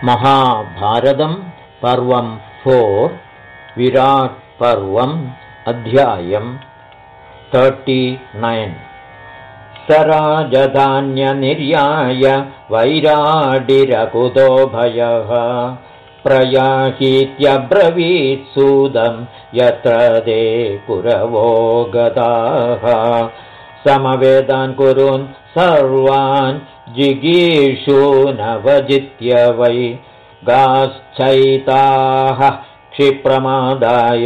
महाभारतं पर्वं 4 विराट् पर्वम् अध्यायं 39 सराजधान्यनिर्याय वैराडिरकुतो भयः प्रयाहीत्यब्रवीत्सूदं यत्र ते कुरवो गताः समवेदान् कुरुन् सर्वान् जिगीषूनवजित्य वै गाश्चैताः क्षिप्रमादाय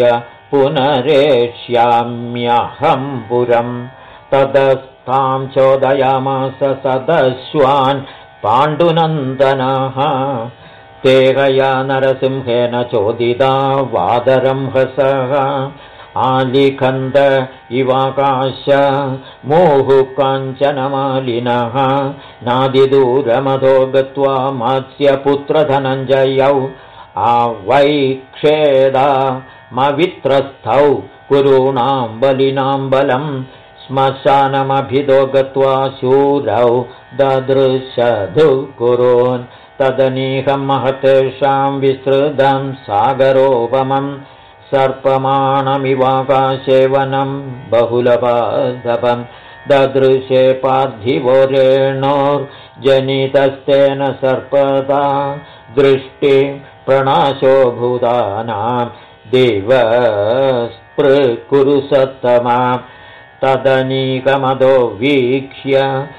पुनरेष्याम्यहं पुरं ततस्तां चोदयामास सदश्वान् पाण्डुनन्दनः ते हया नरसिंहेन चोदिता वादरंहसः आलिखन्द इवाकाश मुहुकाञ्चनमालिनः नादिदूरमधो गत्वा मत्स्यपुत्रधनञ्जयौ आवैक्षेदामवित्रस्थौ कुरूणां बलिनां बलं श्मशानमभिदो गत्वा शूरौ ददृशधु कुरून् तदनीहं महतेषां विस्तृतं सागरोपमं सर्पमाणमिवाकाशे वनं बहुलपादपं ददृशे पार्थिवो रेणोर्जनितस्तेन सर्पदा दृष्टि प्रणाशो भूतानां दिवस्पृकुरु सत्तमा तदनीकमदो वीक्ष्य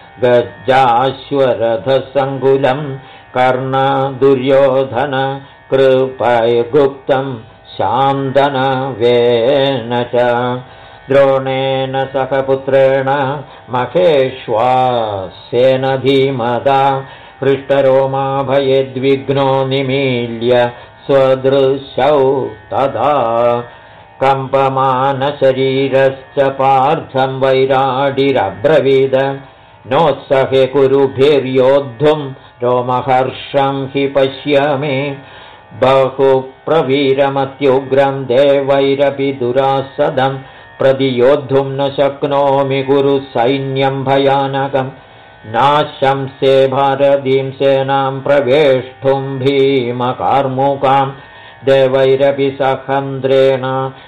गजाश्वरथसङ्कुलं कर्णदुर्योधन कृपैर्गुप्तं शान्तनवेन च द्रोणेन सह पुत्रेण महेश्वासेन धीमदा हृष्टरोमा भयेद्विघ्नो निमील्य स्वदृशौ तदा कम्पमानशरीरश्च पार्थं वैराडिरब्रवीद नोत्सहे कुरुभिर्योद्धुं रोमहर्षं हि पश्यामि बहुप्रवीरमत्युग्रं देवैरपि दुरासदं प्रतियोद्धुं न शक्नोमि कुरु सैन्यं भयानकं नाशंसे भारतीं सेनां प्रवेष्टुं भीमकार्मुकां देवैरपि सहेन्द्रेण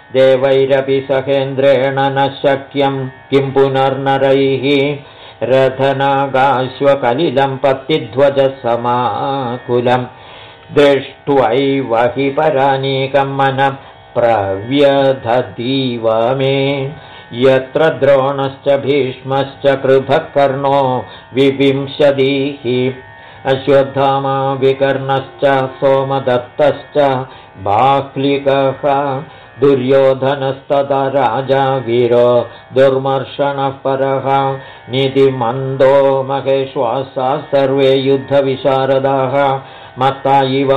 न शक्यं किं पुनर्नरैः रथनागाश्वकलिलं पत्तिध्वजसमाकुलं दृष्ट्वैव हि परानीकं मनः प्रव्यधतीव मे यत्र द्रोणश्च भीष्मश्च कृभः कर्णो विविंशतिः अश्वत्थामा विकर्णश्च सोमदत्तश्च बाह्लिकः दुर्योधनस्तदा राजा वीरो दुर्मर्षणः परः नीतिमन्दो महेश्वासा सर्वे युद्धविशारदाः मत्ता इव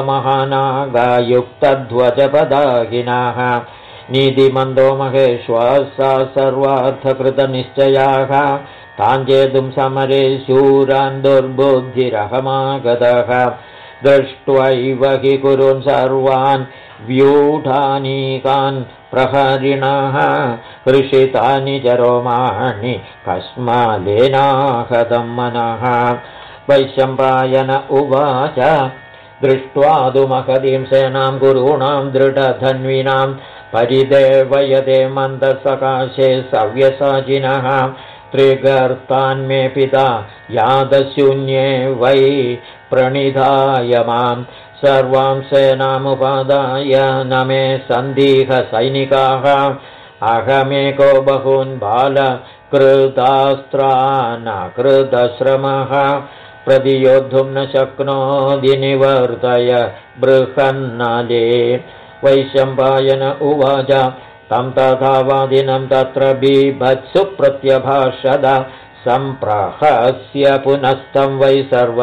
महानागायुक्तध्वजपदाहिनः नीतिमन्दो महेश्वासा सर्वार्थकृतनिश्चयाः ताञ्जेतुं समरे शूरान् दुर्बुद्धिरहमागतः दृष्ट्वैव हि कुरुन् सर्वान् व्यूढानीकान् प्रहरिणः हृषितानि च रोमाणि कस्मालेनाहतं मनः वैशम्पायन उवाच दृष्ट्वा तु महतीं सेनां गुरूणां दृढधन्विनां परिदेवयते मन्दसकाशे सव्यसाचिनः त्रिगर्तान्मे पिता यादशून्ये वै प्रणिधाय मां सर्वां सेनामुपादाय न मे सन्दिह सैनिकाः अहमेको बहून् बालकृतास्त्रानकृतश्रमः प्रतियोद्धुं न शक्नोति निवर्तय बृहन्नले वैशम्पायन उवाच तं तथा वादिनं तत्र बीभत्सु प्रत्यभाषद सम्प्रहस्य पुनस्तं वै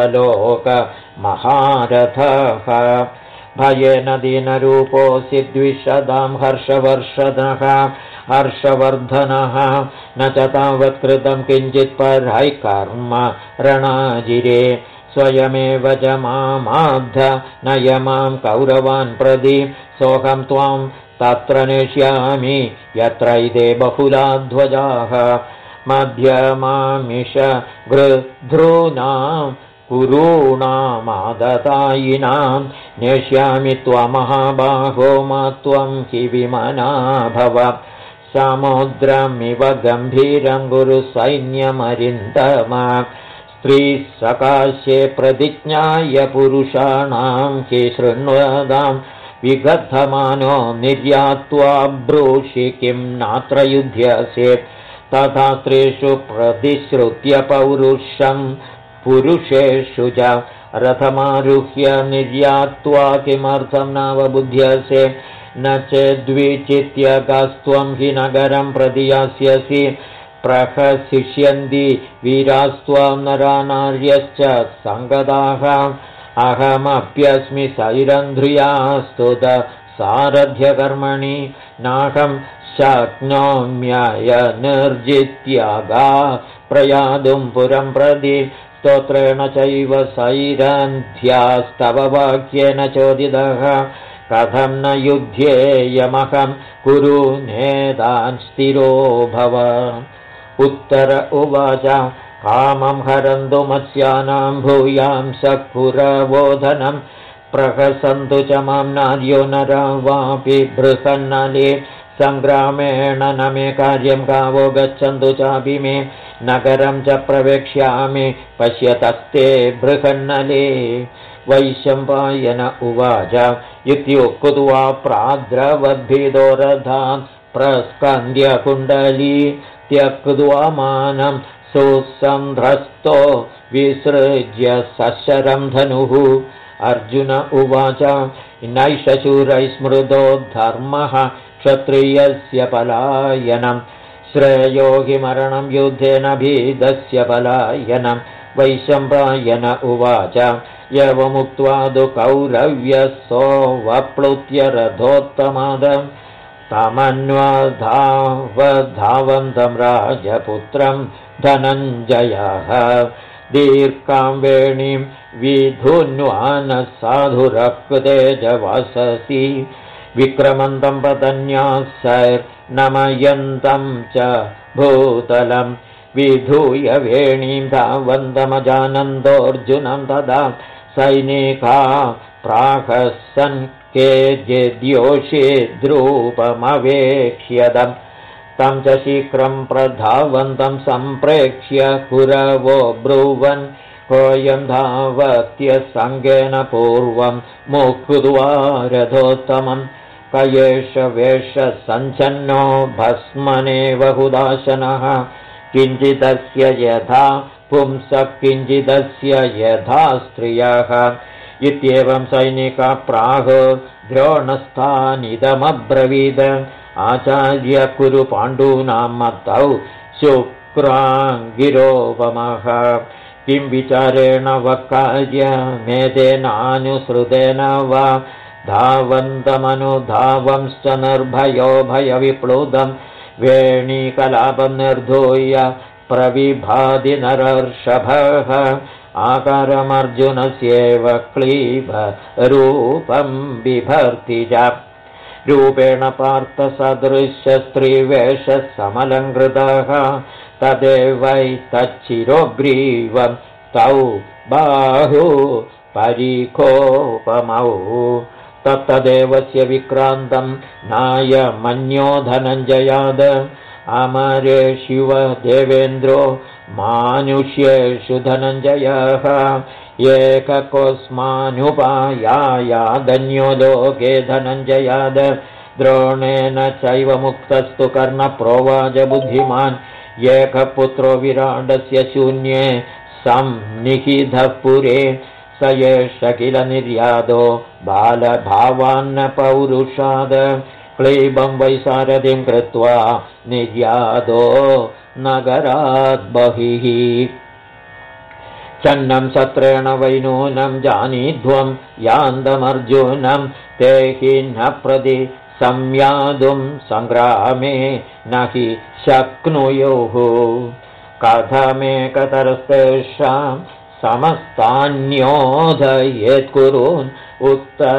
सर्वलोकमहारथः भयेन दीनरूपोऽसि द्विषदां हर्षवर्षदः हर्षवर्धनः न च तावत्कृतं किञ्चित् परैः कर्म रणाजिरे स्वयमेव च मामाब्ध नय मां कौरवान् प्रति सोऽहं त्वां तत्र नेष्यामि यत्रैते बहुलाध्वजाः मध्यमामिष गृध्रूणां कुरूणामादतायिनां नेष्यामि त्वमहाबाहो मा त्वं हि विमना भव समुद्रमिव गम्भीरं गुरुसैन्यमरिन्दम स्त्रीसकाशे प्रतिज्ञाय पुरुषाणां हि शृण्वतां विगद्धमानो निर्यात्वा ब्रूषि किं नात्र युध्यसे तथा स्त्रीषु प्रतिश्रुत्य पौरुषं पुरुषेषु च रथमारुह्य निर्यात्वा किमर्थं नावबुध्यसे न चेद्विचित्यगास्त्वं हि नगरं प्रति यास्यसि प्रहसिष्यन्ति वीरास्त्वां नरानार्यश्च सङ्गताः अहमप्यस्मि सैरन्ध्रियास्तुत सारथ्यकर्मणि नाहं शक्नोम्ययनिर्जित्यागा प्रयातुं पुरं प्रति स्तोत्रेण चैव सैरन्ध्यास्तव वाक्येन चोदितः कथं न युध्येयमहं कुरु नेतान् स्थिरो भव उत्तर उवाच कामं हरन्तु मत्स्यानां भूयां सकुरवोधनं प्रहसन्तु च मां नार्यो नरा वापि बृहन्नले सङ्ग्रामेण न मे कार्यं गावो गच्छन्तु चापि मे नगरं च प्रवेक्ष्यामि पश्यतस्ते बृहन्नले वैशम्पायन उवाच इत्युक्त्वा प्राद्रवद्भिदो रथान् प्रस्कन्द्यकुण्डली त्यक्त्वा मानं सुसन्ध्रस्तो विसृज्य सशरं धनुः अर्जुन उवाच नैषशूरैः स्मृतो धर्मः क्षत्रियस्य पलायनं श्रेयो हि मरणं युद्धेन भीदस्य पलायनं वैशम्पायन उवाच एवमुक्त्वा तु कौरव्यसोऽवप्लुत्य रथोत्तमादं तमन्वधावन्तं राजपुत्रं धनञ्जयः दीर्घां वेणीं विधुन्वानः साधुरक्तेजवाससि विक्रमन्तं पतन्यासैर्नमयन्तं च भूतलं विधूय वेणीं धावन्तमजानन्दोऽर्जुनं तदा सैनिका प्राहसन् केचिद्योषे द्रूपमवेक्ष्यदं तं च शीघ्रं प्रधावन्तं सम्प्रेक्ष्य कुरवो ब्रुवन् कोऽयं धावत्यसङ्गेन पूर्वं मुक्त्वा रथोत्तमं क एष वेषसञ्छन्नो भस्मनेव हुदाशनः किञ्चिदस्य यथा पुंसः किञ्चिदस्य यथा स्त्रियः इत्येवं सैनिका प्राह द्रोणस्थानिदमब्रवीद आचार्य कुरु पाण्डूनां मतौ शुक्राङ्गिरोपमः किं विचारेण वक्कार्यमेतेनानुसृतेन वा धावन्तमनुधावंश्च निर्भयो भयविप्लुतं वेणीकलापं निर्धूय प्रविभाति नरर्षभः आकारमर्जुनस्येव क्लीब रूपं बिभर्ति च रूपेण पार्थसदृशस्त्रीवेषः समलङ्कृतः तदेवैतच्चिरोग्रीवं तौ बाहु परिकोपमौ तत्तदेवस्य विक्रान्तं नायमन्यो धनञ्जयाद अमरे शिव देवेन्द्रो मानुष्येषु धनञ्जयः एककोऽस्मानुपायायादन्यो लोके धनञ्जयाद द्रोणेन चैव मुक्तस्तु कर्णप्रोवाच बुद्धिमान् एकपुत्रो विराडस्य शून्ये संनिहितः पुरे स एष किल निर्यादो बालभावान्न पौरुषाद क्लीबं वैसारथिं कृत्वा निर्यादो नगरात् बहिः चन्नं सत्रेण वैनूनं जानीध्वं यान्दमर्जुनं ते हि न प्रति संयातुं सङ्ग्रामे न हि शक्नुयुः कथमेकतरस्तेषां समस्तान्योधयेत्कुरून्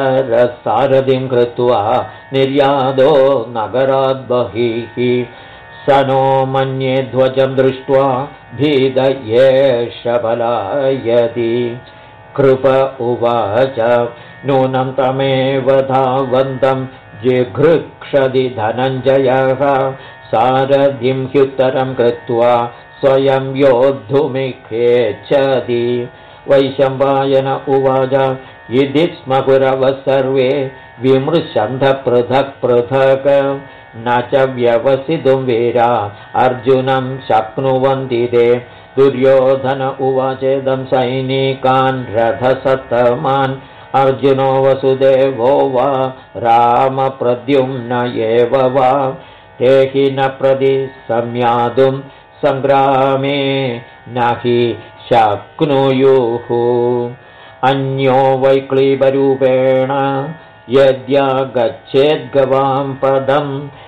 उत्तरसारथिं कृत्वा निर्यादो नगरात् बहिः स नो मन्ये ध्वजं दृष्ट्वा भीद एष पलायति। कृप उवाच नूनं तमेव धावन्तं जिघृक्षति धनञ्जयः सारथिं ह्युत्तरं कृत्वा स्वयं योद्धुमिच्छति। वैशम्पायन उवाच इति स्म पुरवः सर्वे विमृशन्धः पृथक् पृथक् न च व्यवसितुं वीरा अर्जुनं शक्नुवन्ति ते। दुर्योधन उवाचेदं सैनिकान् रथसत्तमान् अर्जुनो वसुदेवो वा रामप्रद्युम्न एव वा ते हि न प्रतिसंयातुं सङ्ग्रामे न हि शक्नुयुः। अन्यो वैक्लीबरूपेण यद्यागच्छेद्गवां पदं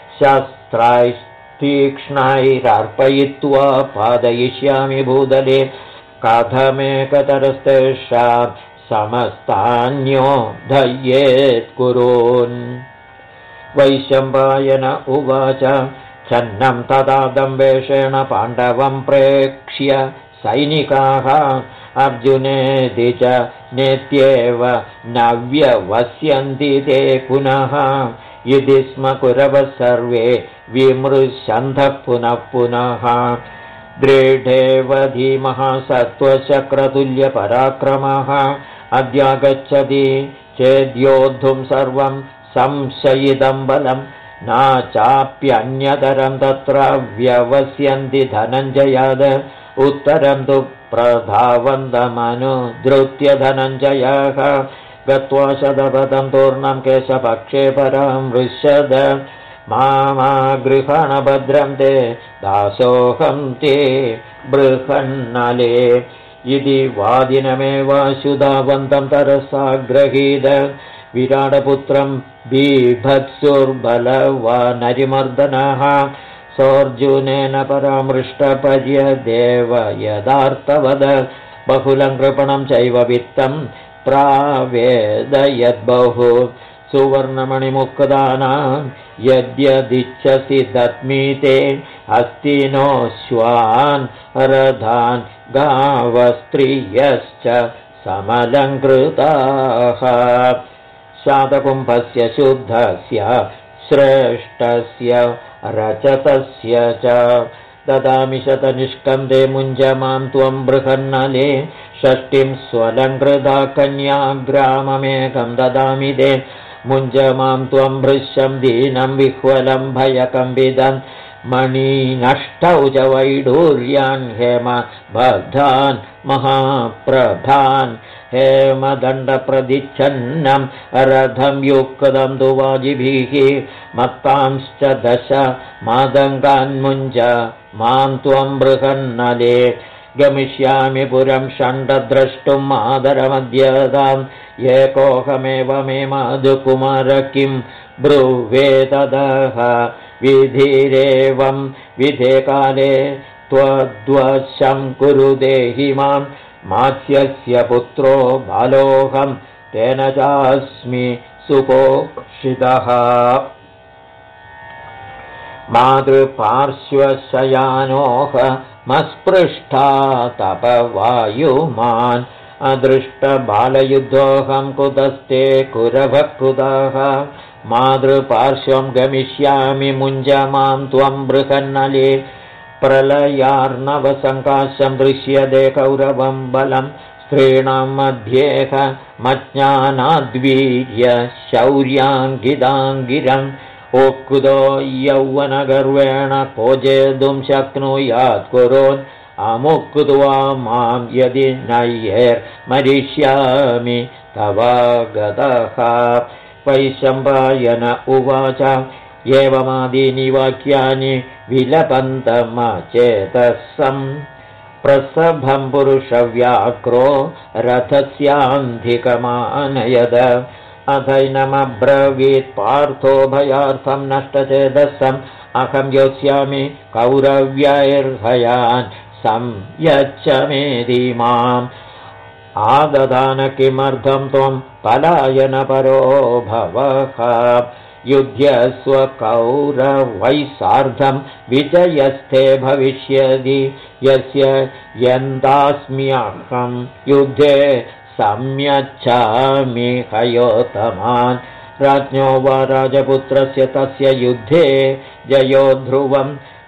शस्त्रैस्तीक्ष्णैरर्पयित्वा पादयिष्यामि भूतले कथमेकतरस्तेषां समस्तान्यो धयेत् कुरून्। वैशम्पायन उवाच छन्नं तदा दम्भेषेण पाण्डवं प्रेक्ष्य सैनिकाः अर्जुनेति च नेत्येव न व्यवस्यन्ति ते पुनः। इति स्म कुरवः सर्वे विमृशन्धः पुनः पुनः। दृढेव धीमः सत्त्वशक्रतुल्यपराक्रमः अद्यागच्छति चेद्योद्धुं सर्वं संशयितं बलं न चाप्यन्यतरं तत्र व्यवस्यन्ति धनञ्जयाद। उत्तरं तु प्रधावन्तमनुधृत्य धनञ्जयः गत्वा शतपथं तूर्णं केशपक्षे परं वृषद। मामागृहणभद्रं ते दासोऽहं ते बृहन्नले। इति वादिनमेवाशुधावन्तं तरसा गृहीत विराटपुत्रं बीभत्सुर्बलवानरिमर्दनः सोऽर्जुनेन परामृष्टपर्यदेव यदार्थवद। बहुलं कृपणं चैव वित्तं प्रावेदयद्बहु सुवर्णमणिमुक्तानां यद्यदिच्छसि दत्मीते हस्तिनोऽश्वान् रथान् गावस्त्रियश्च समलङ्कृताः। शातकुम्भस्य शुद्धस्य श्रेष्ठस्य रजतस्य च ददामि शतनिष्कं ते मुञ्ज मां त्वं बृहन्नले। षष्टिं स्वलङ्कृता कन्याग्राममेकं ददामि ते मुञ्ज मां त्वं भृशं दीनं विह्वलं भयकम्पितं। मणिनष्टौ च वैडूर्यान् हेमबद्धान् महाप्रभान् हेमदण्डप्रदिच्छन्नं रथं युक्तं तु वाजिभिः मत्तांश्च दश मादङ्गान्मुञ्ज मां त्वं बृहन्नले। गमिष्यामि पुरं षण्डद्रष्टुम् आदरमद्यताम् एकोऽहमेव मे मधुकुमार किं ब्रुवेतदः। विधिरेवं विधे काले त्वद्वशं कुरु देहि मां मात्स्यस्य पुत्रो बालोऽहं तेन चास्मि सुपोषितः। मातृपार्श्वशयानोऽहमस्पृष्टा तपवायुमान् अदृष्टबालयुद्धोऽहं कुतस्ते कुरभकृताः। मातृपार्श्वं गमिष्यामि मुञ्ज मां त्वं बृहन्नले। प्रलयार्णवसङ्काशं दृश्यते कौरवं बलं स्त्रीणां मध्येऽहमज्ञानाद्वीर्य शौर्याङ्गिदाङ्गिरम्। उक्तो यौवनगर्वेण को जेतुं शक्नुयात् कुरोन् अमुक्त्वा मां यदि नय्यैर्मरिष्यामि तवागतः। वैशम्पायन उवाच एवमादीनि वाक्यानि विलपन्तमचेतसं। प्रसभं पुरुषव्याक्रो रथस्यान्धिकमानयद। अथैनमब्रवीत् पार्थो भयार्थं नष्टचेतसम् अहं योत्स्यामि कौरव्यैर्हयान् संयच्छ मेधि माम्। आददान किमर्थं त्वं पलायनपरो भवः। युध्यस्व कौरवैः सार्धं विजयस्थे भविष्यति यस्य यन्दास्म्यहं युद्धे सम्यच्छामि हयोतमान् राज्ञो वा राजपुत्रस्य तस्य युद्धे जयो ध्रुवं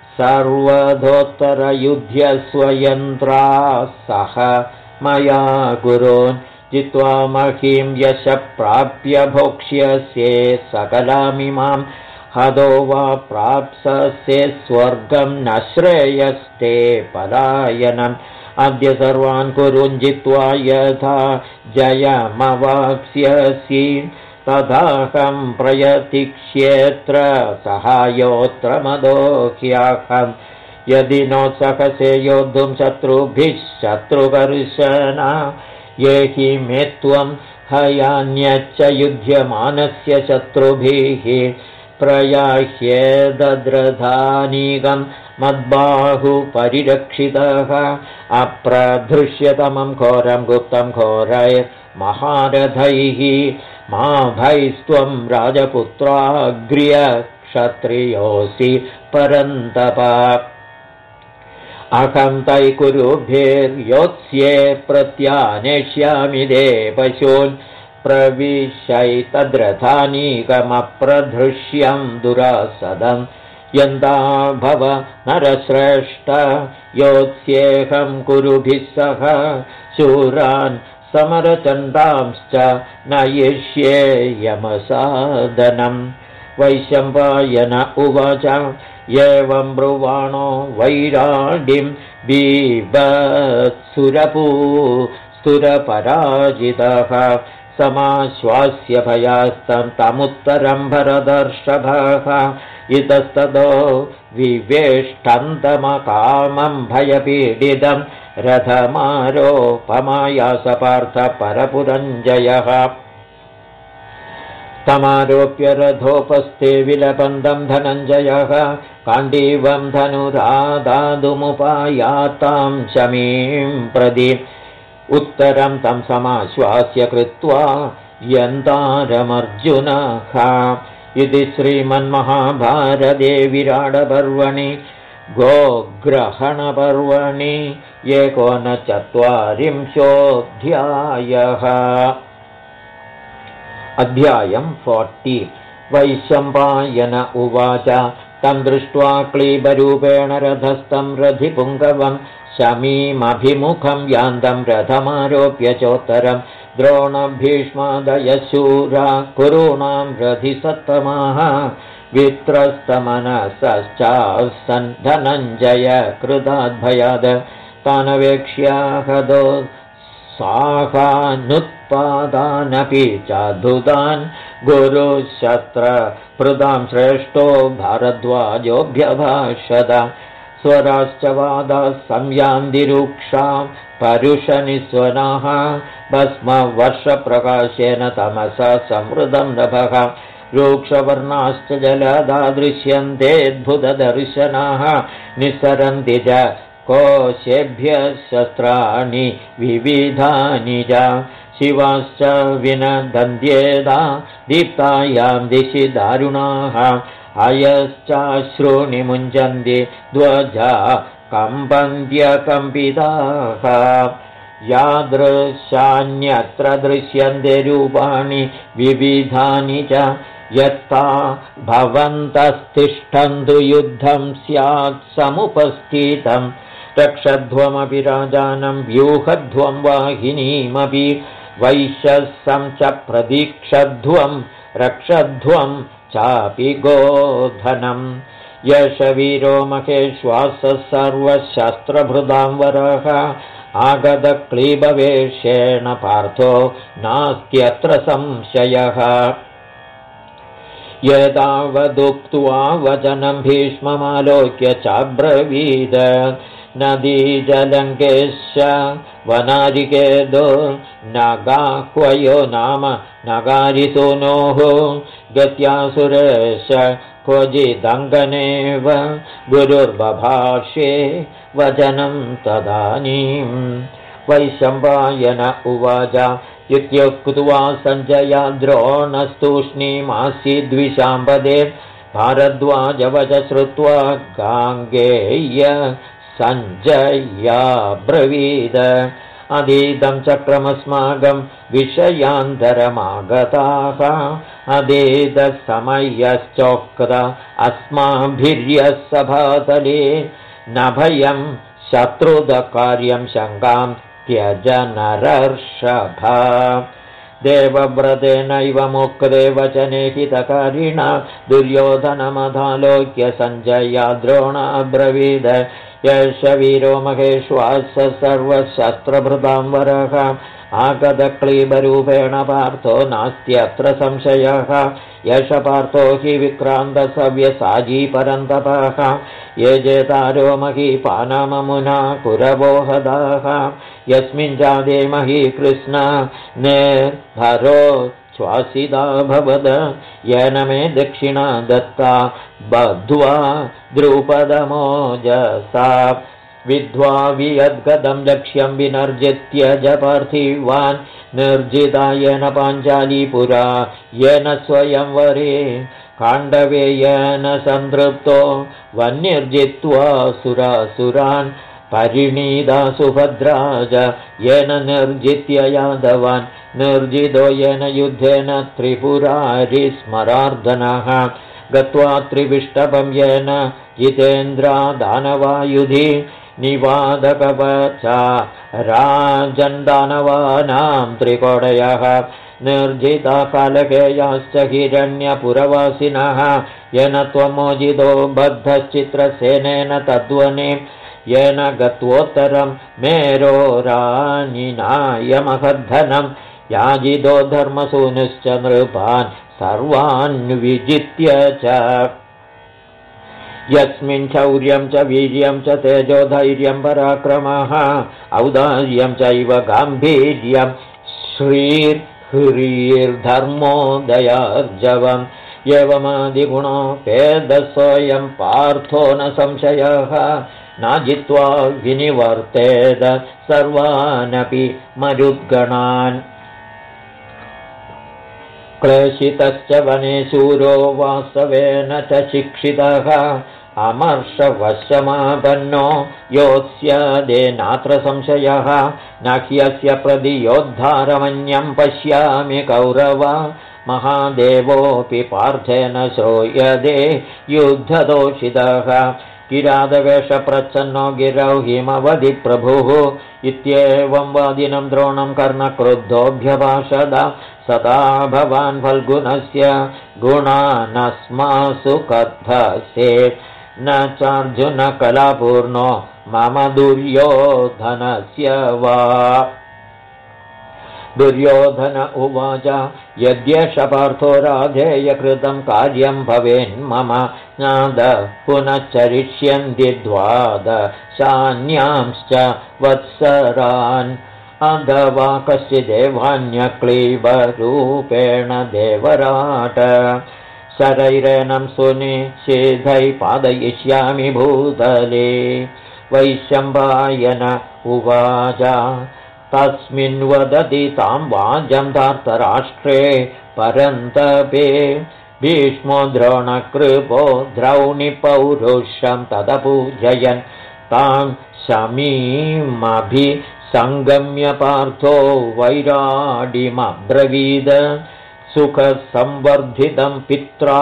सर्वधोत्तरयुध्यस्वयन्त्रा सह मया गुरोन् जित्वा महीं यश प्राप्य भोक्ष्यसे सकलामिमां हदो वा प्राप्स्यसे स्वर्गं न श्रेयस्ते पलायनम् अद्य सर्वान् कुरुन् जित्वा यथा जयमवाप्स्यसि तदाहं प्रयतिक्ष्येऽत्र सहायोऽत्र मदोह्यहं यदि नोत्सहसे योद्धुं शत्रुभिः शत्रुकर्षणा ये हि मे त्वं हयान्यच्च युध्यमानस्य शत्रुभिः प्रयाह्येदद्रधानीगं मद्बाहुपरिरक्षितः अप्रधृष्यतमं घोरं गुप्तं घोरैर्महारथैः मा भैस्त्वं राजपुत्राग्र्य क्षत्रियोऽसि परन्तप अहं तैकुरुभिर्योत्स्ये प्रत्यानेष्यामि देवशून् प्रविशैतद्रथानीकमप्रधृष्यं दुरासदं यन्ता भव नरश्रेष्ठ योत्स्येऽहं कुरुभिः सह शूरान् समरचण्डांश्च नयिष्ये यमसादनं वैशम्पायन उवाच एवं ब्रुवाणो वैराडिं बीभत्सुरपराजितः समाश्वास्य भयास्तं तमुत्तरं भरदर्षभः इतस्ततो विवेष्टन्तमकामं भयपीडितं रथमारोपमायास पार्थ परपुरञ्जयः तमारोप्य रथोपस्थे विलपन्दं धनञ्जयः काण्डीवं धनुरादातुमुपायातां शमीं प्रदि उत्तरं तं समाश्वास्य कृत्वा यन्तारमर्जुनः इति श्रीमन्महाभारते विराटपर्वणि गोग्रहणपर्वणि 49 अध्यायं 40 वैशम्पायन उवाच तं दृष्ट्वा क्लीबरूपेण रथस्थं रथिपुङ्गवं शमीमभिमुखं यान्तं रथमारोप्य चोत्तरं द्रोणभीष्मादयशूरा कुरूणां रथिसत्तमाः वित्रस्तमनसश्चासन् धनञ्जय कृताद्भयाद तानवेक्ष्याहदो साहानुत्पादानपि चाधुतान् गुरुशस्त्रभृतां श्रेष्ठो भारद्वाजोऽभ्यभाषत स्वराश्च वादाः संयान्दिरूक्षां परुषनिस्वनाः भस्मवर्षप्रकाशेन तमसा संवृतं नभः रूक्षवर्णाश्च जलदा दृश्यन्तेऽद्भुतदर्शनाः निस्सरन्ति च कोशेभ्यः शस्त्राणि विविधानि च शिवाश्च विनदन्त्येदा दीप्तायां दिशि दारुणाः अयश्चाश्रूणि मुञ्चन्ति ध्वजा कम्पन्त्यकम्पिताः यादृशान्यत्र दृश्यन्ते रूपाणि विविधानि च यत्ता भवन्तस्तिष्ठन्तु युद्धं स्यात् समुपस्थितं रक्षध्वमपि राजानं व्यूहध्वं वाहिनीमपि वैश्यसं च प्रतीक्षध्वं रक्षध्वं चापि गोधनं यशवीरो महेश्वासः सर्वशस्त्रभृतां वरः आगतक्लीबवेशेन पार्थो नास्त्यत्र संशयः यदावदुक्त्वा वचनं भीष्ममालोक्य चाब्रवीद नदीजलङ्केश्च वनारिकेदो नगाह्वयो नाम नगारिसूनोः गत्यासुरेश क्वचिदङ्गनेव गुरुर्बभाषे वचनं तदानीं वैशम्पायन उवाच इत्युक्त्वा सञ्जया द्रोणस्तूष्णीमासीद्विशाम्पदे भारद्वाजवच श्रुत्वा गाङ्गेय सञ्जयाब्रवीद अधीतं चक्रमस्माकं विषयान्तरमागताः अधीतसमयश्चोक्त अस्माभिर्यः सभातले न भयं शत्रुदकार्यं शङ्कां त्यज नरर्षभा देवव्रतेनैव मुक्ते वचने हितकारिणा दुर्योधनमधालोक्य सञ्जया द्रोणाब्रवीद यश वीरो महेश्वास सर्वशस्त्रभृतां वरः आगतक्लीबरूपेण पार्थो नास्त्यत्र संशयः यश पार्थो हि विक्रान्तसव्यसाजी परन्तपः ये जेतारो महीपानममुना कुरवो हदाः यस्मिन् जादे मही कृष्ण निर्भरो श्वासिता भवद येन मे दक्षिणा दत्ता बद्ध्वा द्रुपदमोजसा विद्ध्वा वियद्गतं लक्ष्यं विनर्जित्य जपार्थिवान् निर्जिता येन पाञ्चाली पुरा येन स्वयंवरे काण्डवे येन सन्तृप्तो वन्निर्जित्वा सुरासुरान् परिणीता सुभद्रा च येन निर्जित्य यादवान् निर्जितो येन युद्धेन त्रिपुरारि स्मरार्दनः गत्वा त्रिविष्टपं येन जितेन्द्रा दानवायुधि निवादकवचा राजन्दानवानां त्रिकोटयः निर्जिता कालकेयाश्च हिरण्यपुरवासिनः येन त्वमोजितो बद्धश्चित्रसेनेन तद्वने येन गत्वोत्तरं मेरोरानिनायमहद्धनं याजितो धर्मसूनुश्च नृपान् सर्वान् विजित्य च यस्मिन् शौर्यं च वीर्यं च तेजो धैर्यं पराक्रमः औदार्यं चैव गाम्भीर्यं श्रीर्ह्रीर्धर्मो दयार्जवम् एवमादिगुणोपेदस्वयं पार्थो न संशयः नाजित्वा विनिवर्तेद सर्वानपि मरुद्गणान् क्लेशितश्च वने शूरो वासवेन च शिक्षितः अमर्षवशमापन्नो योत्स्यदेनात्र संशयः न ह्यस्य प्रतियोद्धारमन्यं पश्यामि कौरव महादेवोऽपि पार्थेन श्रूयते युद्धदोषितः किरातवेषप्रच्छन्नो गिरौ हिमवदि प्रभुः इत्येवं वादिनं द्रोणं कर्णक्रुद्धोऽभ्यभाषद सदा भवान् फल्गुनस्य गुणानस्मासु कथसे न चार्जुनकलापूर्णो मम दुर्योधनस्य वा दुर्योधन उवाच यद्येष पार्थो राधेयकृतं कार्यं भवेन्मम नाद पुनश्चरिष्यन्ति द्वादशान्यांश्च वत्सरान् अथवा कश्चिदेवान्यक्लीबरूपेण देवराट शरैरेणं सुनिषेधै पादयिष्यामि भूतले वैशम्पायन उवाच तस्मिन् वदति तां वाजं धार्तराष्ट्रे परन्तपे भीष्मो द्रोणकृपो द्रौणिपौरुषं तदपूजयन् तां शमीमभिसङ्गम्य पार्थो वैराडिमब्रवीद सुखसंवर्धितं पित्रा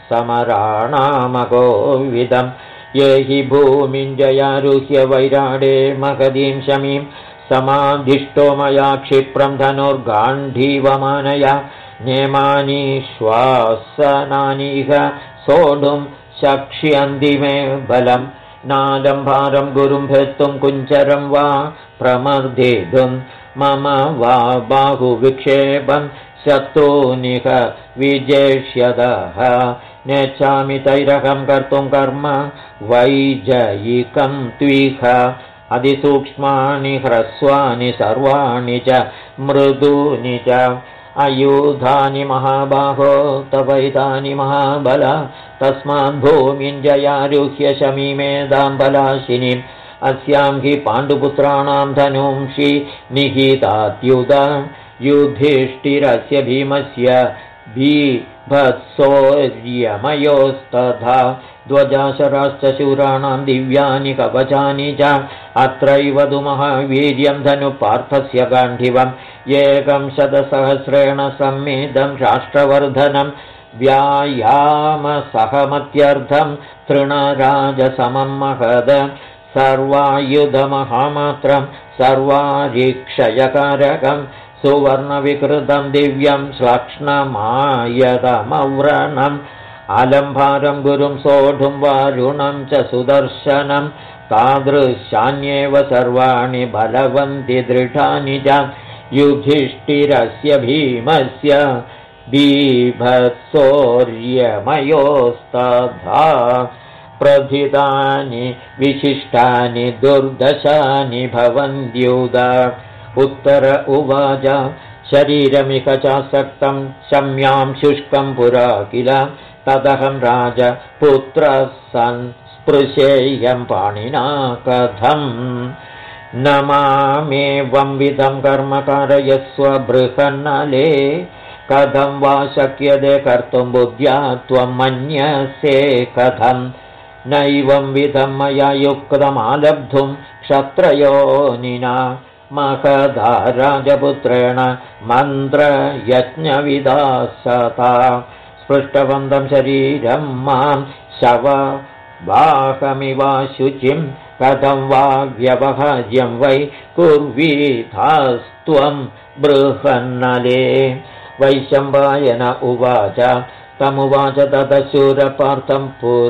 समराणामकोविदं ये हि भूमिं जयारुह्य वैराडे महदीं शमीं समाधिष्टो मया क्षिप्रं धनुर्गाण्डीवमानया नेमानि श्वासनानिह सोढुं शक्ष्यन्ति मे बलं नादं भारं गुरुं भेत्तुं कुञ्चरं वा प्रमर्दितुं मम वा बाहुविक्षेपं शत्रूनिह विजेष्यदः नेच्छामि तैरहं कर्तुं कर्म वैजयिकं त्विह अधिसूक्ष्माणि ह्रस्वानि सर्वाणि च मृदूनि च अयुधानि महाबाहो तवैतानि महाबल तस्माद्भूमिं जयारुह्य शमीमेदां बलाशिनीम् अस्यां हि पाण्डुपुत्राणां धनुंषि निहितात्युत युधिष्ठिरस्य भीमस्य बीभत्सोर्यमयोस्तथा ध्वजाशराश्च शूराणां दिव्यानि कवचानि च अत्रैव तु महावीर्यं धनुपार्थस्य गाण्डिवम् 100 सम्मिदं राष्ट्रवर्धनं व्यायामसहमत्यर्थं तृणराजसमं महद सर्वायुधमहामात्रं सर्वारिक्षयकारकं सुवर्णविकृतं दिव्यं श्लक्ष्णमायतमव्रणम् आलम्भारं गुरुं सोढुं वारुणं च सुदर्शनं तादृशान्येव सर्वाणि बलवन्ति दृढानि च युधिष्ठिरस्य भीमस्य बीभत्सोर्यमयोस्तथा प्रथितानि विशिष्टानि दुर्दशानि भवन्त्युद उत्तर उवाच शरीरमिक चासक्तं शम्यां शुष्कं पुरा किल तदहं राजपुत्रः सन् स्पृशेयं पाणिना कथम् न मामेवं विधं कर्म कारयस्व बृहन्नले कथं वा शक्यते कर्तुं बुद्ध्या त्वं मन्यसे कथं नैवं विधं मया युक्तमालब्धुं क्षत्रयोनिना महदा राजपुत्रेण मन्त्रयज्ञविदा सता स्पृष्टवन्तं शरीरं मां शववाहमिवाशुचिं कथं वा व्यवहार्यं वै कुर्वीथास्त्वं बृहन्नले वैशम्पायन उवाच तमुवाच ततशूरपार्थं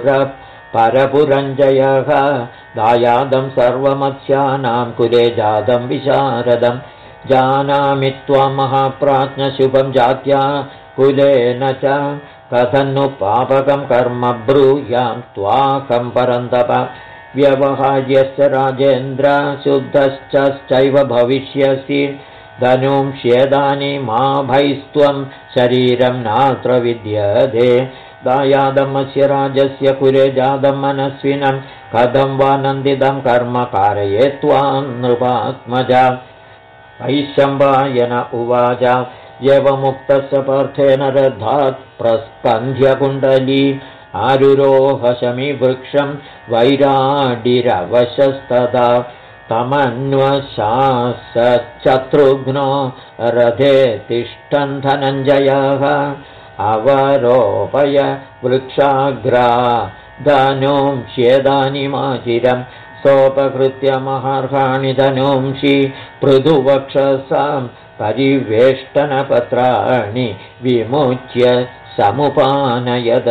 परपुरञ्जयः दायादं सर्वमत्स्यानां कुले जातं विशारदं जानामि त्वां महाप्राज्ञशुभं जात्या कुलेन च कथन्नु पापकं कर्म ब्रूयां त्वाकं परन्तप व्यवहार्यश्च राजेन्द्र शुद्धश्चैव भविष्यसि धनुंष्येदानि मा भैस्त्वं शरीरं नात्र विद्यते दायादमस्य राजस्य कुले जातं मनस्विनं कथं वा नन्दितं कर्म कारये त्वां नृपात्मजा वैशम्पायन उवाच एवमुक्तस्य पार्थेन रथात् प्रस्कन्ध्यकुण्डली आरुरोहशमिवृक्षं वैराडिरवशस्तदा तमन्वशासशत्रुघ्नो रथे तिष्ठन् धनञ्जयः अवरोपय वृक्षाग्रा धनुंष्येदानिमाचिरं सोपकृत्य महार्हाणि धनुंषि पृथुवक्षसां परिवेष्टनपत्राणि विमुच्य समुपानयद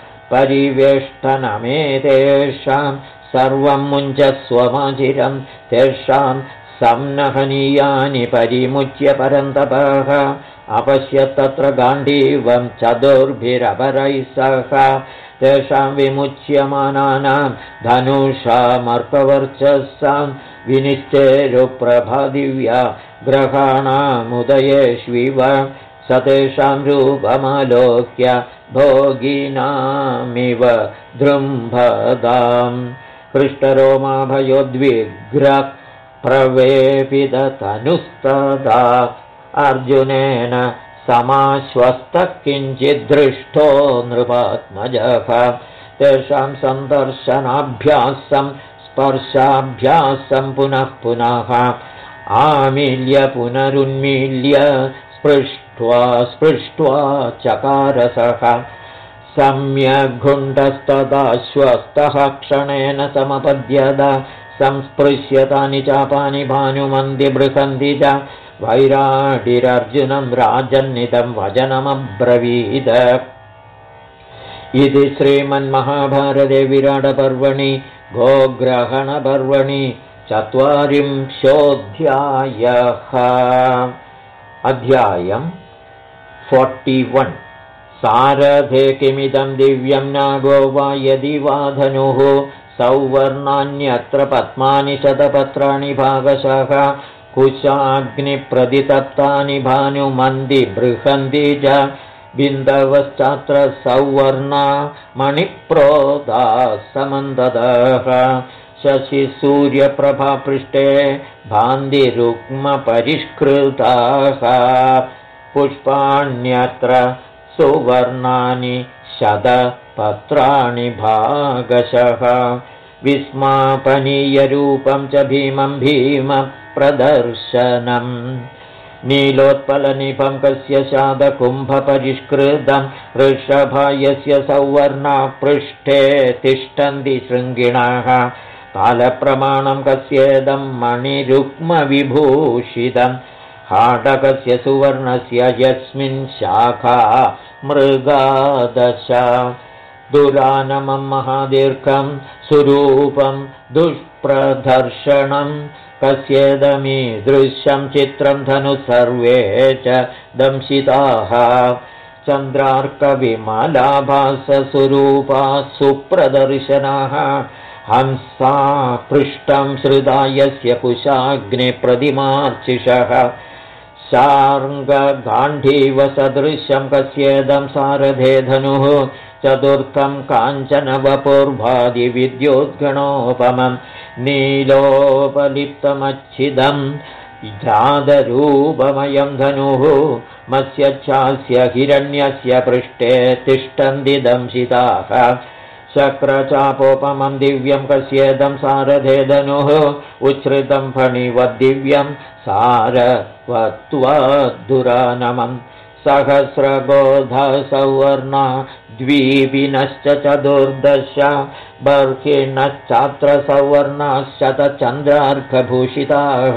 परिवेष्टनमेतेषां सर्वं मुञ्चस्वमाचिरं तेषां संनहनीयानि परिमुच्य परन्तपः अपश्य तत्र गाण्डीवं चतुर्भिरपरैः सह तेषां विमुच्यमानानां धनुषामर्कवर्चसां विनिश्चेरुप्रभादिव्या ग्रहाणामुदयेष्विव स तेषां रूपमालोक्य भोगिनामिव दृम्भदाम् पृष्ठरोमाभयोद्विग्रः प्रवेपिततनुस्तदा अर्जुनेन समाश्वस्तः किञ्चिद्दृष्टो नृपात्मजः तेषां सन्दर्शनाभ्यासं स्पर्शाभ्यासं पुनः पुनः आमील्य पुनरुन्मील्य स्पृष्ट्वा चकारसः सम्यग्घुण्डस्तदाश्वस्तः क्षणेन समपद्यत संस्पृश्यतानि चापानि भानुमन्ति बृहन्ति च वैराडिरर्जुनं राजन्नितं वचनमब्रवीद इति श्रीमन्महाभारते विराटपर्वणि गोग्रहणपर्वणि 40 अध्यायम् 41 सारथे किमिदं दिव्यं नागो वा यदि वा धनुः सौवर्णान्यत्र पद्मानि शतपत्राणि भागशः कुशाग्निप्रतितप्तानि भानुमन्ति बृहन्ति च बिन्दवश्चात्र सौवर्णा मणिप्रोदा समन्ददः शशिसूर्यप्रभापृष्ठे भान्तिरुक्मपरिष्कृताः पुष्पाण्यत्र सुवर्णानि शतपत्राणि भागशः विस्मापनीयरूपं च भीमं भीमप्रदर्शनम् नीलोत्पलनिभं कस्य शादकुम्भपरिष्कृतं वृषभायस्य सौवर्णा पृष्ठे तिष्ठन्ति शृङ्गिणः कालप्रमाणं कस्येदं मणिरुक्मविभूषितं हाटकस्य सुवर्णस्य यस्मिन् शाखा मृगादश दुरानमं महादीर्घं सुरूपं दुष्प्रदर्शनं कस्येदमीदृशं चित्रं धनु सर्वे च दंशिताः चन्द्रार्कविमलाभासस्वरूपा सुप्रदर्शनाः हंसा पृष्ठं श्रुतायस्य कुशाग्निप्रतिमार्चिषः शार्ङ्गगाण्डीवसदृशं कस्येदं सारथे धनुः चतुर्थं काञ्चनवपुर्भादिविद्योद्गणोपमं नीलोपलिप्तमच्छिदं जातरूपमयं धनुः मत्स्यच्छास्य हिरण्यस्य पृष्ठे तिष्ठन्ति दंशिताः शक्रचापोपमं दिव्यं कस्येदं सारथे धनुः उच्छ्रितं फणिवद्दिव्यं सारवत्वद्दुरानमं सहस्रगोधसौवर्णा द्वीपिनश्च चतुर्दश बर्हिणश्चात्र सौवर्णाश्चतचन्द्रार्कभूषिताः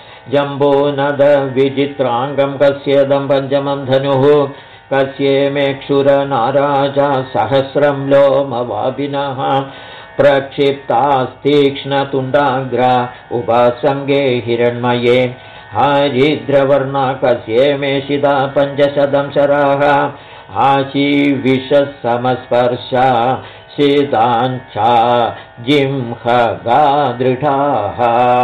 जम्बूनदविचित्राङ्गं कस्येदं पञ्चमं धनुः कस्येमेक्षुरनाराजा सहस्रं लोमवापिनः प्रक्षिप्तास्तीक्ष्णतुण्डाग्रा उपासङ्गे हिरण्मये हरिद्रवर्णा कस्येमेशिता 500 शराः आशीविषसमस्पर्शा शीताञ्चा जिह्मगादृढाः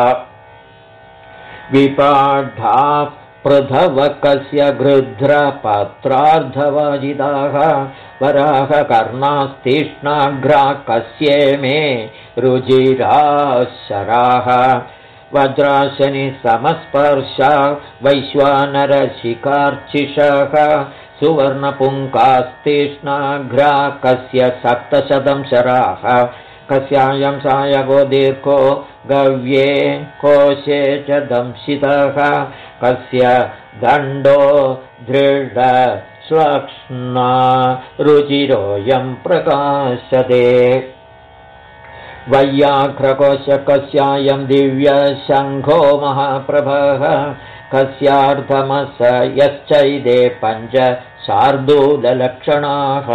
विपाढा पृथवकस्य गृध्रपत्रार्धवाजिताः वराह कर्णास्तीक्ष्णाग्रा कस्येमे रुजिराशराः वज्राशनि समस्पर्शा वैश्वानरशिखार्चिषः सुवर्णपुङ्कास्तीक्ष्णाग्रा कस्य 700 शराः कस्यायं सायको दीर्घो गव्ये कोशे च दंशितः कस्य दण्डो दृढश्लक्ष्णा रुचिरोऽयं प्रकाशते वैयाघ्रकोशकस्यायं दिव्यशङ्खो महाप्रभः कस्यार्धमस यश्चैदे 5 शार्दूललक्षणाः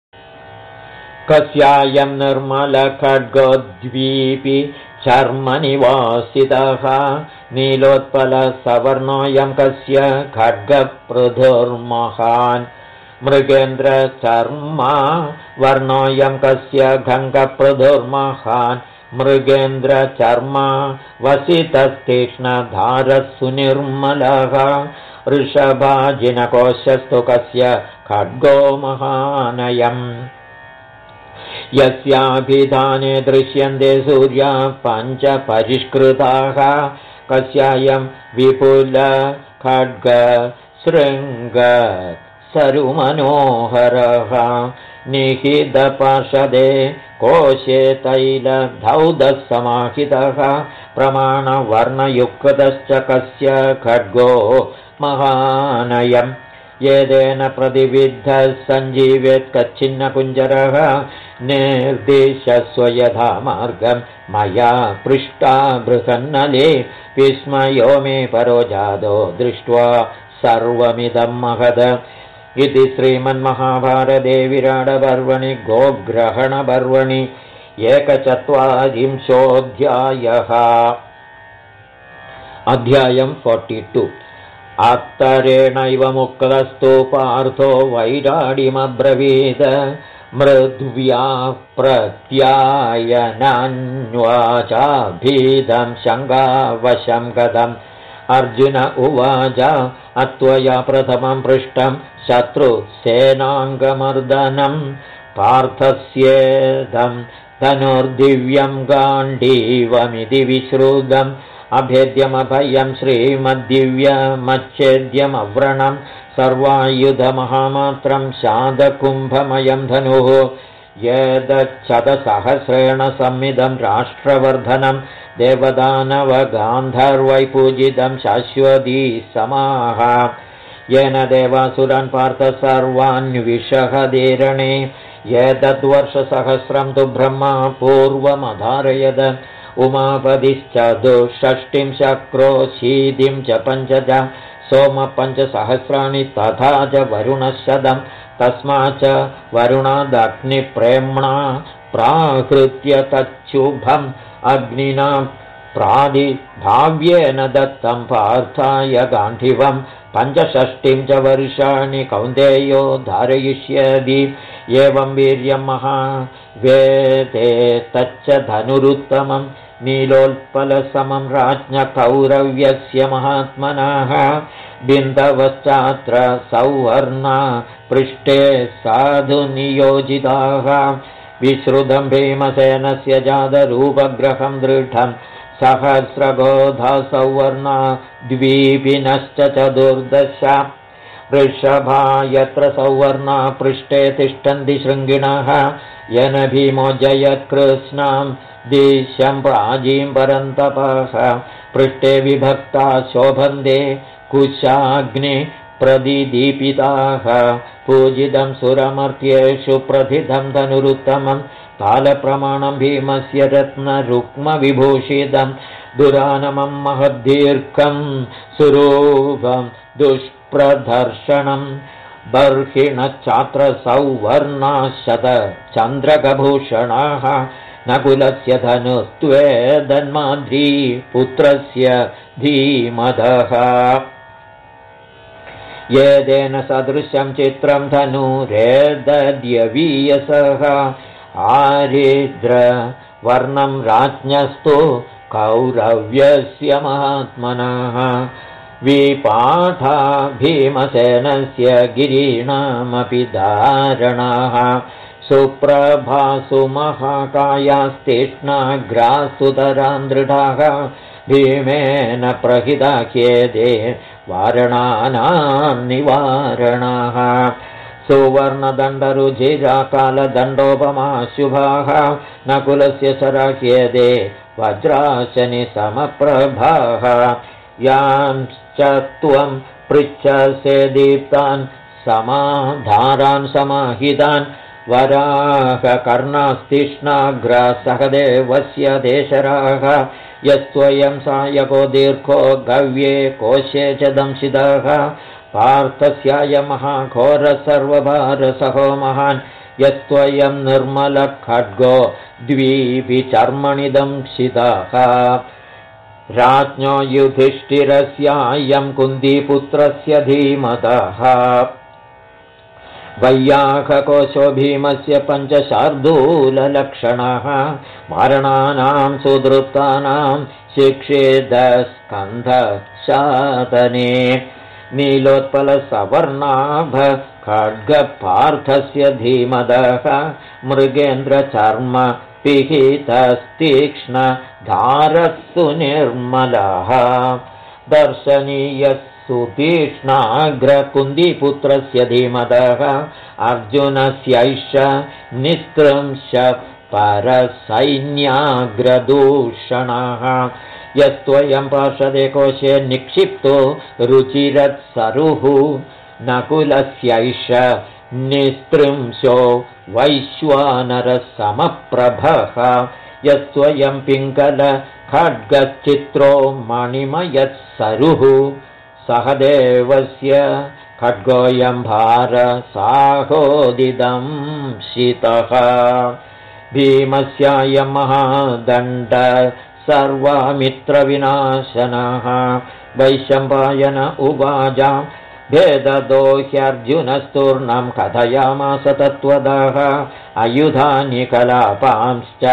कस्यायं निर्मलखड्गोद्वीपि चर्मनिवासितः नीलोत्पलसवर्णोऽयं कस्य खड्गपृथुर्महान् मृगेन्द्रचर्मा वर्णोऽयं कस्य खङ्गपृथुर्महान् मृगेन्द्रचर्मा वसितस्तीक्ष्णधारः सुनिर्मलः वृषभाजिनकोशस्तु कस्य खड्गो महानयम् यस्याभिधाने दृश्यन्ते सूर्या 5 परिष्कृताः कस्यायं विपुल खड्ग शृङ्ग सरुमनोहरः निहितपार्षदे कोशे तैलधौतः समाहितः प्रमाणवर्णयुक्तश्च कस्य खड्गो महानयम् येदेन प्रतिविद्धः सञ्जीवेत् कच्छिन्नकुञ्जरः निर्दिशस्व यथा मार्गं मया पृष्टा बृहन्नले विस्मयो मे परो जातो दृष्ट्वा सर्वमिदं महद इति श्रीमन्महाभारते विराटपर्वणि गोग्रहणपर्वणि 41 अध्यायं 42 अत्तरेणैव मुक्तस्तु पार्थो वैराडिमब्रवीद मृद्व्या प्रत्यायनान्वाचाभीदं शङ्कावशं गतम् अर्जुन उवाच अत्वया प्रथमं पृष्टं शत्रुसेनाङ्गमर्दनं पार्थस्येदं धनुर्दिव्यं गाण्डीवमिति विश्रुतम् अभेद्यमभयं श्रीमद्दिव्यमच्छेद्यमव्रणं सर्वायुधमहामात्रं शादकुम्भमयं धनुः यदच्छतसहस्रेण संमिदं राष्ट्रवर्धनं देवदानवगान्धर्वै पूजितं शाश्वती समाः येन देवासुरान् पार्थ सर्वान्विषहदीरणे एतद्वर्षसहस्रं तु ब्रह्मा पूर्वमधारयद उमापतिश्चतुष्षष्टिं शक्रो शीतिं च पञ्चज सोमपञ्चसहस्राणि तथा च वरुणशतं तस्माच्च वरुणादग्निप्रेम्णा प्राकृत्य तच्छुभम् अग्निना प्रादिभाव्येन दत्तं पार्थाय गाण्डीवं पञ्चषष्टिं च वर्षाणि कौन्तेयो धारयिष्यति एवं वीर्यं महावेदे तच्च धनुरुत्तमं नीलोत्पलसमं राज्ञकौरव्यस्य महात्मनः बिन्दवश्चात्र सौवर्णा पृष्ठे साधु नियोजिताः विश्रुतं भीमसेनस्य जातरूपग्रहं दृढं सहस्रगोधा सौवर्णा द्वीपिनश्च चतुर्दश वृषभा यत्र सौवर्णा पृष्ठे तिष्ठन्ति शृङ्गिणः येन भीमो जयत्कृष्णां दिशं प्राजीं परन्तपः पृष्ठे विभक्ता शोभन्ते कुशाग्नि प्रदिदीपिताः पूजितं सुरमर्त्येषु प्रथितं धनुरुत्तमं कालप्रमाणं भीमस्य रत्नरुक्मविभूषितं दुरानमं महद्दीर्घं सुरूपं दुष्प्रदर्शनं बर्हिणश्चात्र सौवर्णाशत चन्द्रकभूषणाः नकुलस्य धनुस्त्वेदन्माद्री पुत्रस्य धीमदः येदेन सदृशं चित्रं धनुरेदद्यवीयसः आरिद्रवर्णं राज्ञस्तु कौरव्यस्य महात्मनः विपाठा भीमसेनस्य गिरीणामपि धारणाः सुप्रभासु महाकायास्तीक्ष्णाग्रासुतरां दृढाः भीमेन प्रहिताख्येते वारणानां निवारणाः सुवर्णदण्डरुचिराकालदण्डोपमा नकुलस्य सराख्येते वज्राशनि समप्रभाः यांश्च त्वं पृच्छसे दीप्तान् समाधारान् समाहितान् वराहकर्णास्तीक्ष्णाग्रसहदेवस्य देशराः यस्त्वयं सायको दीर्घो गव्ये कोशे च दंशितः पार्थस्याय महाघोरसर्वभारसहो महान् यस्त्वयं निर्मलखड्गो द्वीपिचर्मणि दंशितः राज्ञो युधिष्ठिरस्यायं कुन्तीपुत्रस्य धीमतः वैयाहकोशो भीमस्य पञ्चशार्दूललक्षणः मारणानां सुदृप्तानां शिक्षेदस्कन्धशातने नीलोत्पलसवर्णाभ खड्गपार्थस्य धीमदः मृगेन्द्रचर्म पिहितस्तीक्ष्ण धारस्सु निर्मलः दर्शनीयः सुतीक्ष्णाग्रकुन्तीपुत्रस्य धीमदः अर्जुनस्यैष निस्त्रंश परसैन्याग्रदूषणः यस्त्वयं पार्षदे कोशे निक्षिप्तो रुचिरत्सरुः नकुलस्यैष निस्त्रिंशो वैश्वानरसमप्रभः यस्त्वयं पिङ्गल खड्गश्चित्रो मणिमयत्सरुः सहदेवस्य खड्गोऽयं भारसाहोदिदं शितः भीमस्यायं महादण्ड सर्वमित्रविनाशनः वैशम्पायन उवाच भेददो ह्यर्जुनस्तूर्णं कथयामास तत्त्वदः अयुधानि कलापांश्च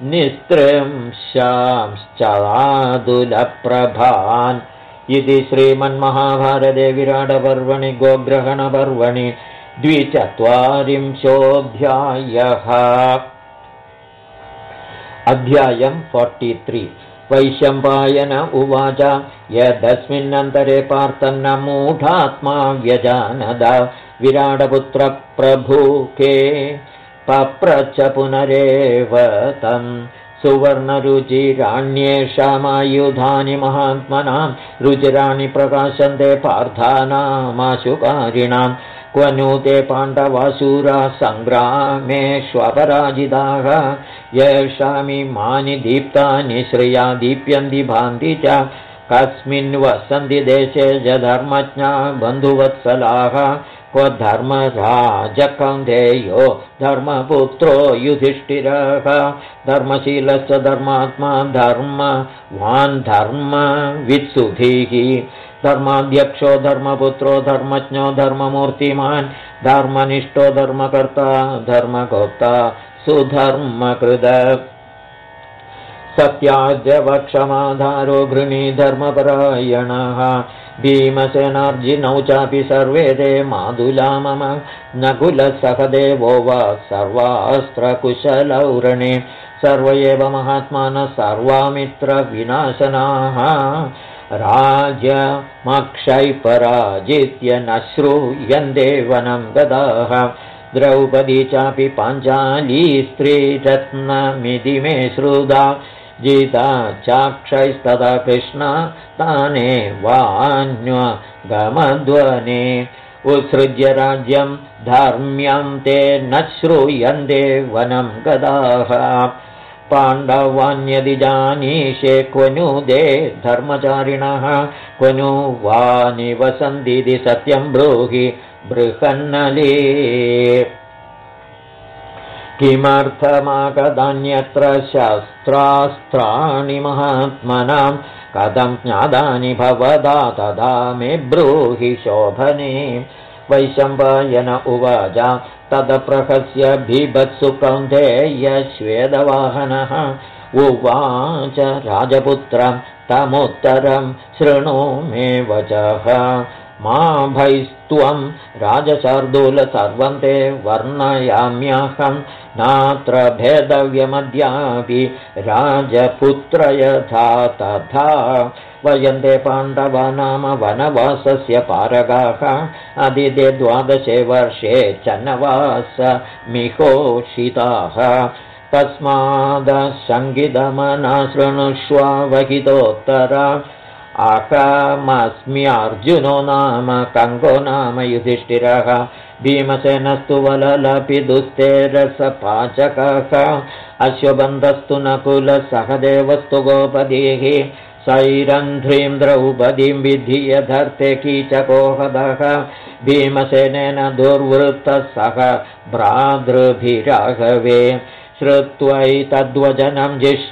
निस्त्रिंशांश्चादुलप्रभान् इति श्रीमन्महाभारते विराटपर्वणि गोग्रहणपर्वणि 24 अध्यायम् 43 वैशम्पायन उवाच यदस्मिन्नन्तरे पार्थन्न मूढात्मा व्यजानद विराटपुत्रप्रभुके पप्रच्छ पुनरेव तम् सुवर्णरुचिराण्येषामायुधानि महात्मनां रुचिराणि प्रकाशन्ते पार्थानामाशुकारिणां क्व नु ते पाण्डवासूरा सङ्ग्रामेष्वपराजिताः येषामिमानि दीप्तानि श्रिया दीप्यन्ति भान्ति च कस्मिन् वसन्ति देशे च धर्मज्ञा बन्धुवत्सलाः क्व धर्मराजकौन्तेयो धर्मपुत्रो युधिष्ठिरः धर्मशीलश्च धर्मात्मा धर्मवान् धर्मवित्सुधिः धर्माध्यक्षो धर्मपुत्रो धर्मज्ञो धर्ममूर्तिमान् धर्मनिष्ठो धर्मकर्ता धर्मगोप्ता सुधर्मकृत सत्याद्यवक्षमाधारो गृणी धर्मपरायणः भीमसेनार्जुनौ चापि सर्वे ते मादुला मम नकुलसहदेवो वा सर्वास्त्रकुशलौ रणे सर्व एव महात्मानः सर्वामित्रविनाशनाः राजमक्षैः पराजित्य न श्रूयन्ते वनं गताः द्रौपदी चापि पाञ्चाली स्त्रीरत्नमिति मे श्रुता जिता चाक्षैस्तदा कृष्णा ताने वान्यगमध्वने उत्सृज्य राज्यं धर्म्यं ते न श्रूयन्ते वनं गताः पाण्डवान्यदि जानीषे क्व नु दे धर्मचारिणः क्व नु वा निवसन्तीति सत्यं ब्रूहि बृहन्नले किमर्थमागतान्यत्र शस्त्रास्त्राणि महात्मनां कथं ज्ञातानि भवदा तदा मे ब्रूहि शोभने वैशम्पायन उवाच तदप्रहस्य बिभत्सु कौन्तेय श्वेतवाहनः उवाच राजपुत्रं तमुत्तरं शृणु मे वचः मा भैस्त्वं राजशार्दूल सर्वं ते वर्णयाम्यहं नात्र भेदव्यमद्यापि राजपुत्र यथा तथा वयन्ते पाण्डवा नाम वनवासस्य पारगाः अदिते 12 वर्षे चन्नवासमिहोषिताः तस्मादशङ्कितमना शृणुष्व वहितोत्तरा अहमस्म्यर्जुनो नाम कङ्गो नाम युधिष्ठिरः भीमसेनस्तु वललपिदुस्तेरसपाचकः अश्वबन्धस्तु नकुलसहदेवस्तु गोपदीः सैरन्ध्रीं द्रौपदीं विद्धि यथर्थे कीचकोहदः भीमसेनेन दुर्वृत्तः सह भ्रातृभिराघवे श्रुत्वैतद्वचनं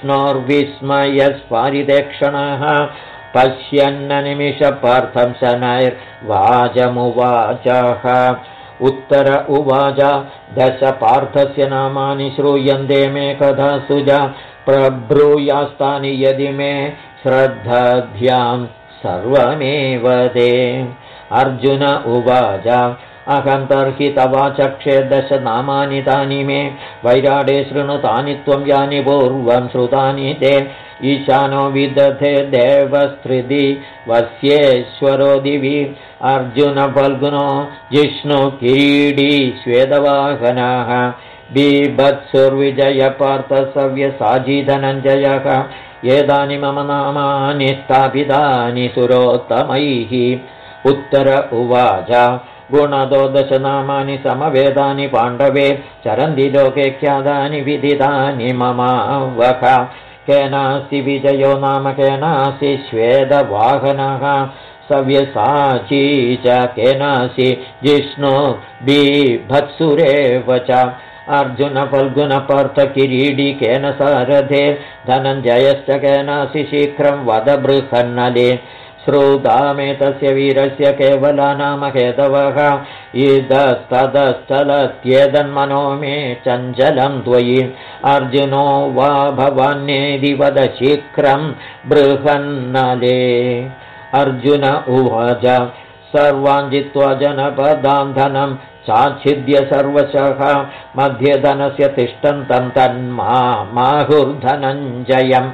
जिष्णोर्विस्मयस्फारितेक्षणः पश्यन्न निमिषपार्थं शनैर्वाचमुवाचः उत्तर उवाच दश पार्थस्य नामानि श्रूयन्ते मे कथा सुजा प्रब्रूयास्तानि यदि मे श्रद्धाध्यां सर्वमेव ते अर्जुन उवाच अहं तर्हि तवाचक्षे 10 नामानि तानि मे वैराडे शृणुतानि त्वं यानि पूर्वं श्रुतानि ते ईशानो विदधे देवस्त्रिदि वस्येश्वरो दिवि अर्जुन फल्गुनो जिष्णु किरीडी श्वेतवाहनः बीभत्सुर्विजय पार्थ सव्यसाची धनञ्जयः एतानि मम नामानि स्थापितानि सुरोत्तमैः उत्तर उवाच गुणदो 10 नामानि समवेदानि पाण्डवे चरन्ति लोके ख्यातानि विदितानि ममावः केनासि विजयो नाम केनासि श्वेतवाहनः सव्यसाची च केनासि जिष्णु बीभत्सुरेव च अर्जुन फल्गुन पार्थ किरीडी केन सारथे धनञ्जयश्च केनासि शीघ्रं वद बृहन्नले श्रुतामेतस्य वीरस्य केवला नाम हेतवः इदस्तदश्चलत्येदन्मनो मे चञ्चलं त्वयि अर्जुनो वा भवान्येदि वद शीघ्रं बृहन्नले अर्जुन उवाच सर्वान् जित्वा जनपदां धनं चाच्छिद्य सर्वशः मध्यधनस्य तिष्ठन्तं तन्माहुर्धनञ्जयम्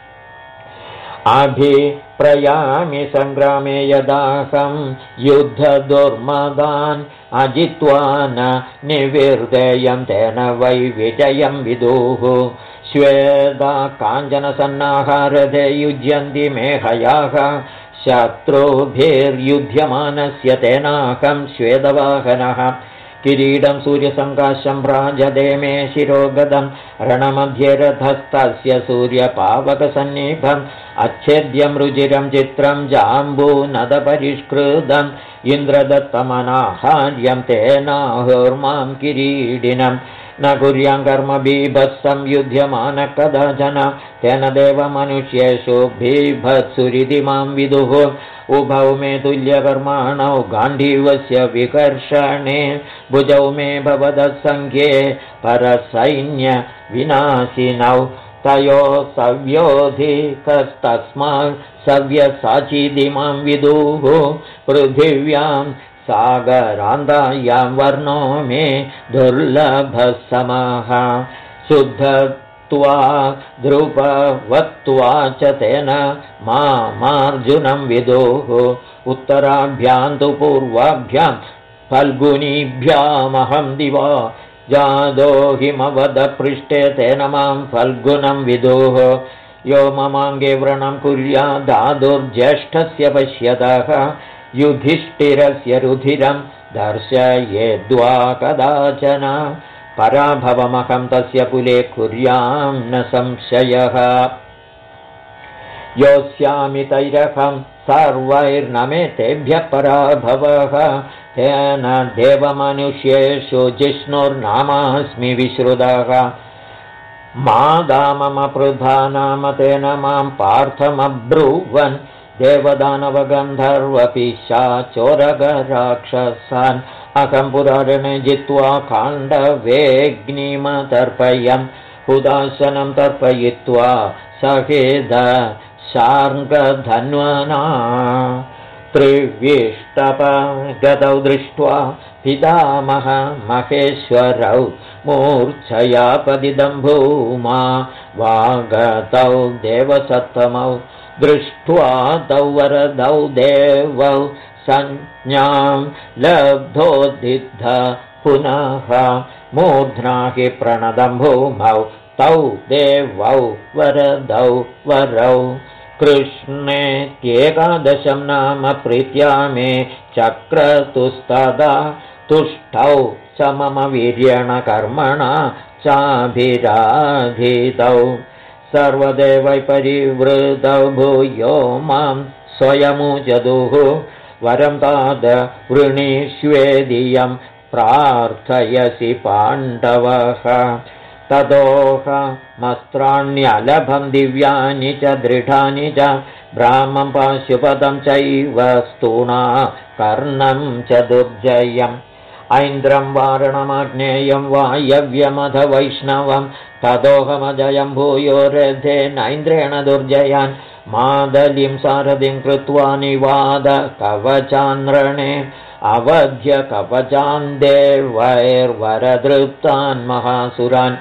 अभिप्रयामि सङ्ग्रामे यदाहं युद्धदुर्मदान् अजित्वा न निविर्देयं तेन वै विजयं विदुः श्वेदा काञ्चनसन्नाहारथे युज्यन्ति मेहयाः शत्रुभिर्युध्यमानस्य तेनाहं श्वेतवाहनः किरीटं सूर्यसङ्काशं भ्राजते मे शिरोगदं रणमध्ये रथस्तस्य सूर्यपावकसन्निभम् अच्छेद्यं रुचिरं चित्रं जाम्बूनदपरिष्कृतम् इन्द्रदत्तमनाहार्यं तेनाहुर्मां किरीडिनम् न कुर्यां कर्म बीभत्सं युध्यमान कदाचन तेन देवमनुष्येषु बीभत्सुरिति मां विदुः उभौ मे तुल्यकर्माणौ गाण्डीवस्य विकर्षणे भुजौ मे भवदसङ्ख्ये परसैन्यविनाशिनौ तयोः सव्योधिकस्तस्मात् सव्यसाचीति मां विदुः पृथिव्यां सागरान्तायां वर्णो मे दुर्लभः समः शुद्धत्वा ध्रुपवत्वा च तेन मार्जुनं विदुः उत्तराभ्यां तु पूर्वाभ्यां फल्गुनीभ्यामहं दिवा जादो हिमवदपृष्ठे तेन मां फल्गुनं विदुः यो ममाङ्गे व्रणं कुर्यादादुर्ज्येष्ठस्य पश्यतः युधिष्ठिरस्य रुधिरं दर्शयेद्वा कदाचन पराभवमहं तस्य कुले कुर्यां न संशयः योऽस्यामि तैरहं सर्वैर्न मे तेभ्यः पराभवः तेन देवमनुष्येषु जिष्णुर्नामास्मि विश्रुतः मादा मम पृथा नाम तेन मां पार्थमब्रुवन् देवदानवगन्धर्वपिशाचोरगराक्षसान् अहं पुरारणे जित्वा खाण्डवेऽग्निमतर्पयन् हुदाशनं तर्पयित्वा सहेद शार्ङ्गधन्वना त्रिविष्टपगतौ दृष्ट्वा पितामह महेश्वरौ मूर्च्छया पतितं भूमा वागतौ देवसत्तमौ दृष्ट्वा तौ वरदौ देवौ संज्ञां लब्धोद्दिद्ध पुनः मूर्ध्ना हि प्रणदं भूमौ तौ देवौ वरदौ वरौ कृष्णेत्येकादशं नाम प्रीत्या मे चक्रतुस्तदा तुष्टौ स मम वीर्येण कर्मणा चाभिराधितौ सर्वदेवै परिवृतौ भूयो मां स्वयमुचदुः वरं ताद वृणीष्वेदियं प्रार्थयसि पाण्डवः ततोऽहमस्त्राण्यलभं दिव्यानि च दृढानि च ब्राह्मं पाशुपदं चैव स्तूणा कर्णं च दुर्जयम् ऐन्द्रं वारणमाग्नेयं वायव्यमथ वैष्णवं ततोऽहमजयं भूयो रथेनैन्द्रेण दुर्जयान् मादलिं सारथिं कृत्वा निवाद कवचान्रणे अवध्य कवचान् देवैर्वरदृप्तान् महासुरान्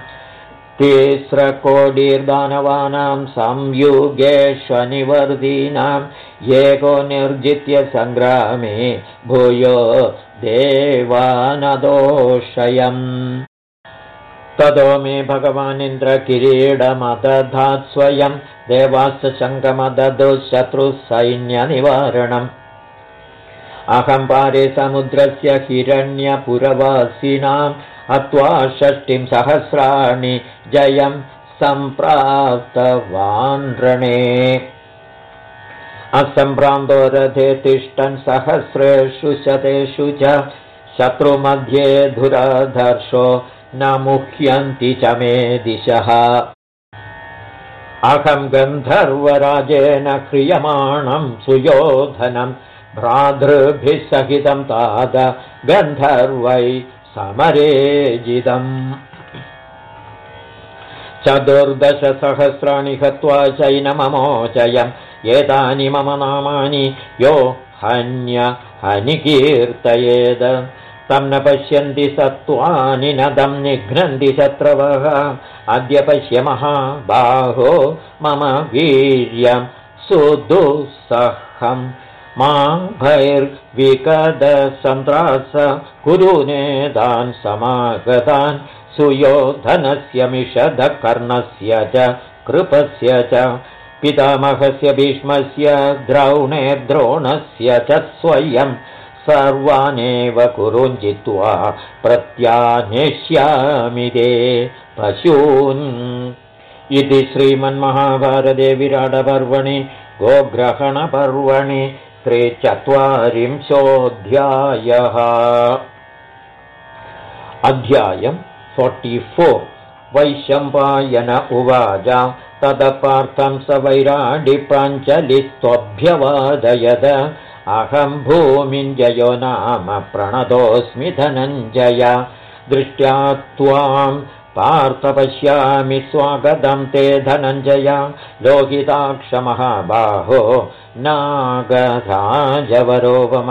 तिस्रकोटिर्दानवानां संयुगेष्वनिवर्तीनां एको निर्जित्य सङ्ग्रामे भूयो देवानदोषयम् ततो मे भगवानिन्द्रकिरीडमदधात् स्वयं देवाश्च शङ्खमददुःशत्रुसैन्यनिवारणम् अहं पारे समुद्रस्य हिरण्यपुरवासिनां हत्वा 60,000 जयं सम्प्राप्तवान् रणे असम्भ्रान्तो रथे तिष्ठन् सहस्रेषु शतेषु च शत्रुमध्ये धुराधर्षो न मुह्यन्ति च मे दिशः अहं गन्धर्वराजेन ह्रियमाणं सुयोधनं भ्रातृभिः सहितं तात गन्धर्वै समरेजितम् 14,000 हत्वा चैनममोचयम् एतानि मम नामानि यो हन्यकीर्तयेद तं न पश्यन्ति सत्त्वानि न तं निघ्नन्ति शत्रवः अद्य पश्य महाबाहो मम वीर्यं सुदुःसहं मा भैर्विकदसन्त्रास कुरुनेदान् समागतान् सुयोधनस्य मिषधकर्णस्य च कृपस्य च पितामहस्य भीष्मस्य द्रोणस्य च स्वयं सर्वानेव कुरून् जित्वा प्रत्यानेष्यामि ते पशून् इति श्रीमन्महाभारते विराटपर्वणि गोग्रहणपर्वणि 43 अध्यायम् 44 वैशम्पायन उवाच तदपार्थं स वैराडिपाञ्चलिस्त्वभ्यवादयद अहं भूमिञ्जयो नाम प्रणतोऽस्मि धनञ्जय दृष्ट्या त्वां पार्थ पश्यामि स्वागतं ते धनञ्जय लोहिताक्षमहाबाहो नागराजवरोपम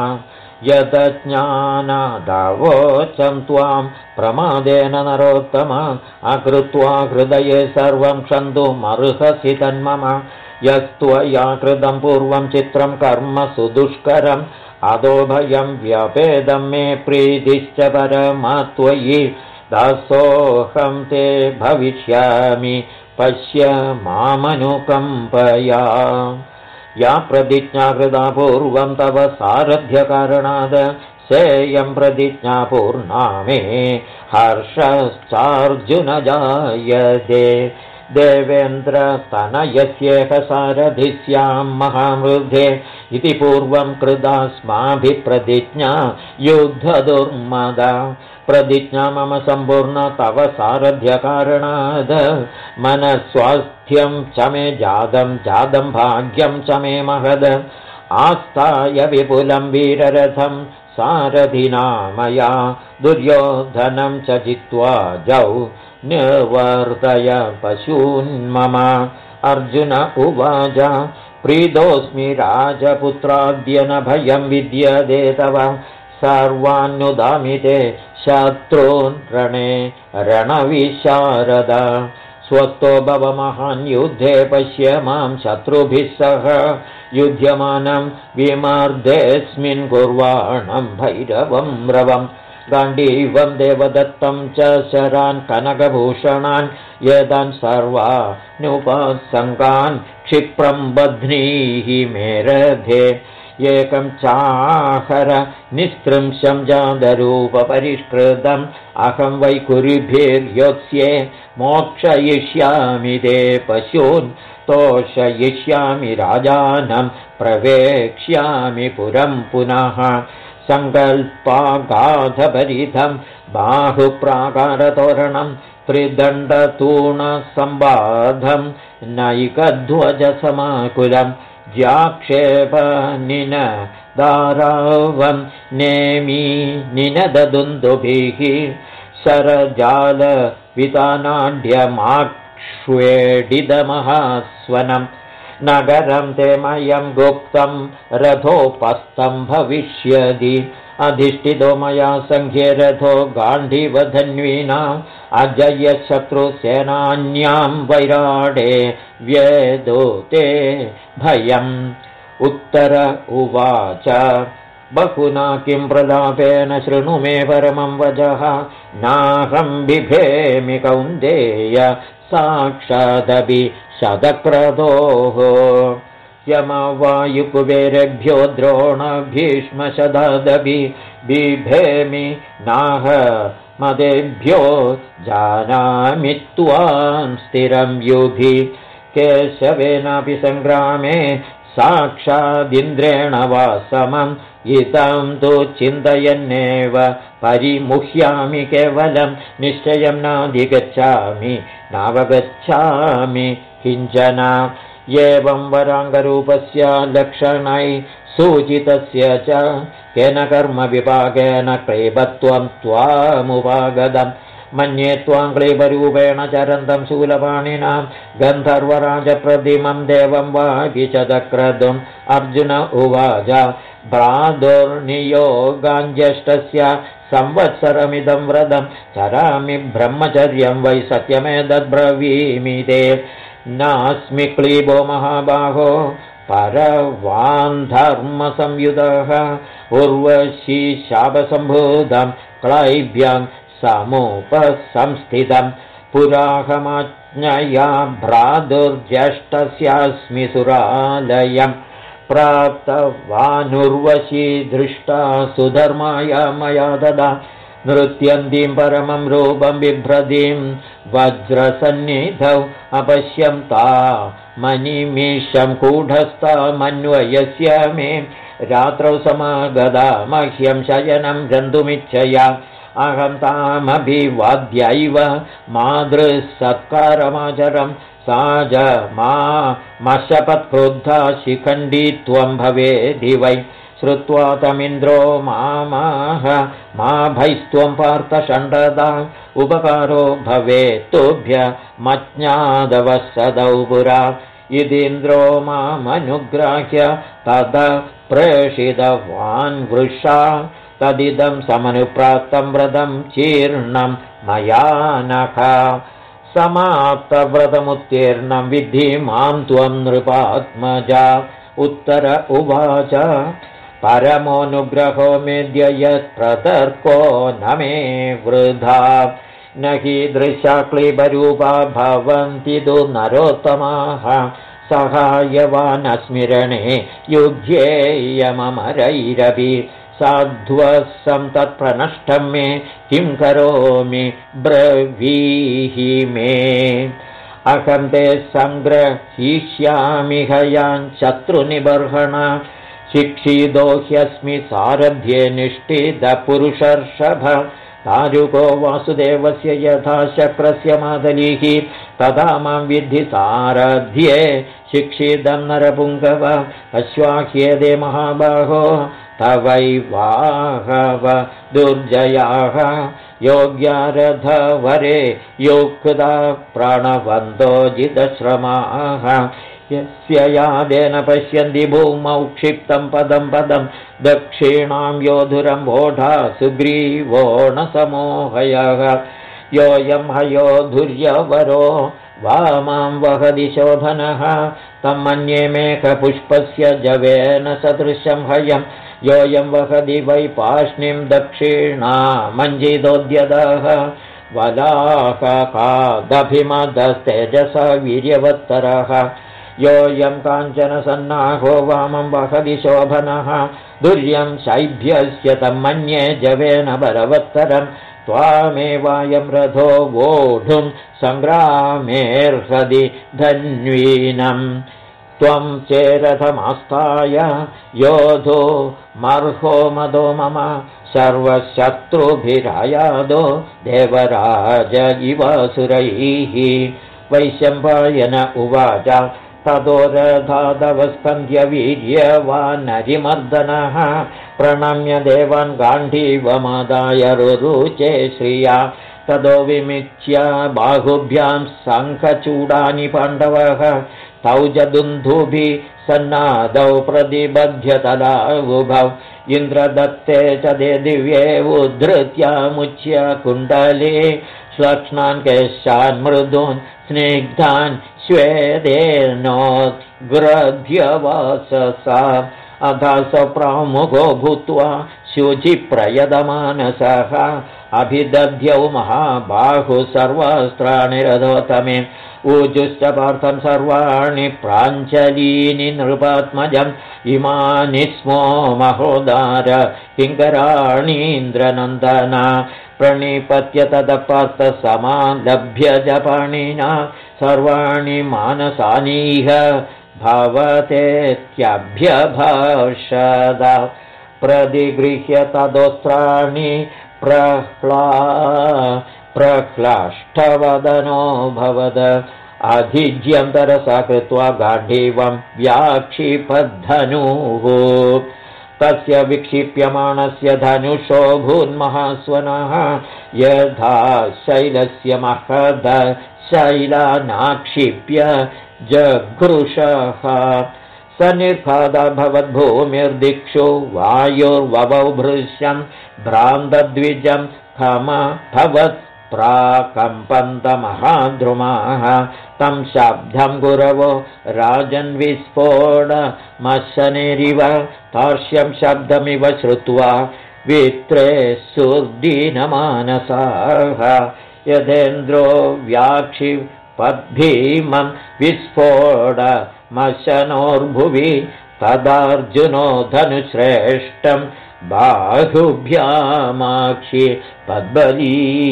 यतज्ञानादावोचं त्वां प्रमादेन नरोत्तम अकृत्वा हृदये सर्वं क्षन्तुमर्हसि तन्मम यस्त्वया कृतं पूर्वं चित्रं कर्म सुदुष्करम् अदो भयं व्यपेदं मे प्रीतिश्च परमा त्वयि दासोऽहं ते भविष्यामि पश्य मामनुकम्पया या प्रतिज्ञा कृता पूर्वं तव सारथ्यकारणात् सेयं प्रतिज्ञा पूर्णा मे हर्षश्चार्जुन जायते देवेन्द्रतनयस्येह सारथि स्यां महामृधे इति पूर्वं कृतास्माभिः प्रतिज्ञा युद्धदुर्मदा प्रतिज्ञा मम सम्पूर्ण तव सारथ्यकारणात् मनस्वास्थ्यं च मे जातं भाग्यं च मे महद आस्थाय विपुलं वीररथं सारथिना मया दुर्योधनं च जित्वा जौ निवर्तय पशून्मम अर्जुन उवाच प्रीतोऽस्मि राजपुत्राद्य न भयं विद्यते तव सर्वान्नुदामि ते शत्रून् रणे रणविशारद स्वस्थो भव महान् युद्धे पश्य मां शत्रुभिः सह युध्यमानं विमर्देऽस्मिन् कुर्वाणं भैरवं रवं गाण्डीवं देवदत्तं च शरान् कनकभूषणान् एतान् सर्वानुपसङ्गान् क्षिप्रं बध्नीः मेरधे एकं चाहर निस्त्रिंशं जातरूपपरिष्कृतम् अहं वैकुरिभिर्योत्स्ये मोक्षयिष्यामि ते पशून् तोषयिष्यामि राजानं प्रवेक्ष्यामि पुरं पुनः सङ्कल्पागाधपरिधं बाहुप्राकारतोरणं त्रिदण्डतूणसम्बाधं नैकध्वजसमाकुलम् ज्याक्षेपनिनदारावं नेमि निनददुन्दुभिः शरजालवितानाढ्यमाक्ष्वेडिदमहास्वनं नगरं ते मयं गुप्तं रथोपस्थं भविष्यति अधिष्ठितो मया सङ्ख्ये रथो गाण्डीवधन्वीनाम् अजयशत्रुसेनान्यां वैराडे व्यदोते भयम् उत्तर उवाच बहुना किं प्रलापेन शृणु मे परमं वचः नाहं बिभेमि कौन्तेय साक्षादपि शतक्रतोः यमवायुकुबेरेभ्यो द्रोणभीष्मशदादपि बिभेमि नाह मदेभ्यो जानामि त्वां स्थिरं युधि केशवेनापि सङ्ग्रामे साक्षादिन्द्रेण वा समम् इदं तु चिन्तयन्नेव परिमुह्यामि केवलं निश्चयं नाधिगच्छामि नावगच्छामि किञ्चन एवं वराङ्गरूपस्य लक्षणै सूचितस्य च केन कर्मविभागेन क्लेबत्वं त्वामुपागतम् मन्ये त्वां क्लेबरूपेण चरन्तं शूलपाणिनां गन्धर्वराजप्रतिमं देवं वापि च दक्रतुम् अर्जुन उवाच भ्रातुर्नियोगाञ्जष्टस्य संवत्सरमिदं व्रतं चरामि ब्रह्मचर्यं वै सत्यमेतद्ब्रवीमि ते नास्मि क्लीबो महाबाहो परवान् धर्मसंयुतः उर्वशी शापसम्भूतं क्लैब्यं समुपसंस्थितं पुराहमाज्ञया भ्रातुर्ज्येष्ठस्यास्मि सुरालयं प्राप्तवानुर्वशी दृष्टा सुधर्माया मया तदा नृत्यन्तीं परमं रूपं बिभ्रतीं वज्रसन्निधौ अपश्यं ता मनिमीशं कूढस्थमन्वयस्य मे रात्रौ समागदा मह्यं शयनं गन्तुमिच्छया अहं तामभिवाद्यैव मातृसत्कारमाचरं सा च मामशपत्क्रुद्धा शिखण्डी त्वं भवेदि वै श्रुत्वा तमिन्द्रो मामाह मा भैस्त्वं पार्थषण्डदा उपकारो भवेत्तुभ्यमज्ञातवसदौ पुरा इतीन्द्रो मामनुग्राह्य तद प्रेषितवान् वृषा तदिदं समनुप्राप्तं व्रतं चीर्णं मया नख समाप्तव्रतमुत्तीर्णं विद्धि मां त्वं नृपात्मजा उत्तर उवाच परमोऽनुग्रहो मेद्य यत्प्रतर्को न मे वृथा न कीदृशाक्लीबरूपा भवन्ति तु नरोत्तमाः सहायवानस्मिरणे युध्येयममरैरपि साध्वसं तत्प्रनष्टं मे किं करोमि ब्रवीहि मे अहं ते सङ्ग्रहीष्यामि हयान् शत्रुनिबर्हण शिक्षितो ह्यस्मि सारथ्ये निष्ठितपुरुषर्षभ तारुको वासुदेवस्य यथा शक्रस्य मातलीः तथा मां विद्धि सारथ्ये शिक्षितं नरपुङ्गव अश्वाह्येदे महाबाहो तवैवाहव दुर्जयाः योग्यारथवरे युक्ता प्राणवन्तो जितश्रमाः यस्य यादेन पश्यन्ति भूमौ क्षिप्तं पदं पदं दक्षिणां योधुरं वोढा सुग्रीवो न समोहयः योऽयं हयोधुर्यवरो वामां वहति शोभनः तं मन्ये मेघपुष्पस्य जवेन सदृशं हयं योऽयं वहति वै पाष्णिं दक्षिणामञ्जितोद्यतः वलाहकादभिमदस्तेजसा वीर्यवत्तरः योऽयं काञ्चनसन्नाहो वामं वहति शोभनः दुर्यं शैभ्यस्य तं मन्ये जवेन बलवत्तरं त्वामेवायं रथो वोढुं सङ्ग्रामेर्हति धन्वीनं त्वं चेरथमास्ताय योधो मर्हो मदो मम सर्वशत्रुभिरायादो देवराज इवासुरैः वैशम्पायन उवाच ततो रथादवस्कन्ध्यवीर्यवानरिमर्दनः प्रणम्य देवान् गाण्डीवमादाय रुरुचे श्रिया ततो विमिच्य बाहुभ्यां शङ्खचूडानि पाण्डवः तौ जदुन्धुभिः सन्नादौ प्रतिबध्य तदा उभौ इन्द्रदत्ते च दे दिव्ये उद्धृत्यामुच्य कुण्डले श्लक्ष्णान् केशान् मृदून् स्निग्धान् श्वेदेनोद्ग्रध्यवाससा अथा सप्रामुखो भूत्वा शुचिप्रयतमानसः अभिदध्यौ महाबाहु सर्वास्त्राणि रथोत्तमे ऊजुश्च पार्थं सर्वाणि प्राञ्चलीनि नृपात्मजम् इमानि स्मो महोदार किङ्कराणीन्द्रनन्दना प्रणिपत्य तदपार्थसमालभ्य जपाणिना सर्वाणि मानसानीह भवतेत्यभ्यभाषद प्रतिगृह्य तदोस्त्राणि प्रह्लाष्टवदनो भवद अधिज्यं तरसा कृत्वा गाण्डीवं व्याक्षिपद्धनुः तस्य विक्षिप्यमाणस्य धनुषो भून्महास्वनः यथा शैलस्य महद शैलानाक्षिप्य जघृषः स निर्घातभवद्भूमिर्दिक्षु वायुर्ववौ भृश्यन् भ्रान्तद्विजं खमभवत् प्राकम्पन्तमहाद्रुमाः तं शब्दं गुरवो राजन्विस्फोटमशनेरिव तार्क्ष्यं शब्दमिव श्रुत्वा वित्रे सुदीनमानसाः यथेन्द्रो व्याक्षिपद्भीमं विस्फोटमशनोर्भुवि तदार्जुनो धनुश्रेष्ठं बाहुभ्यामाक्षि पद्बली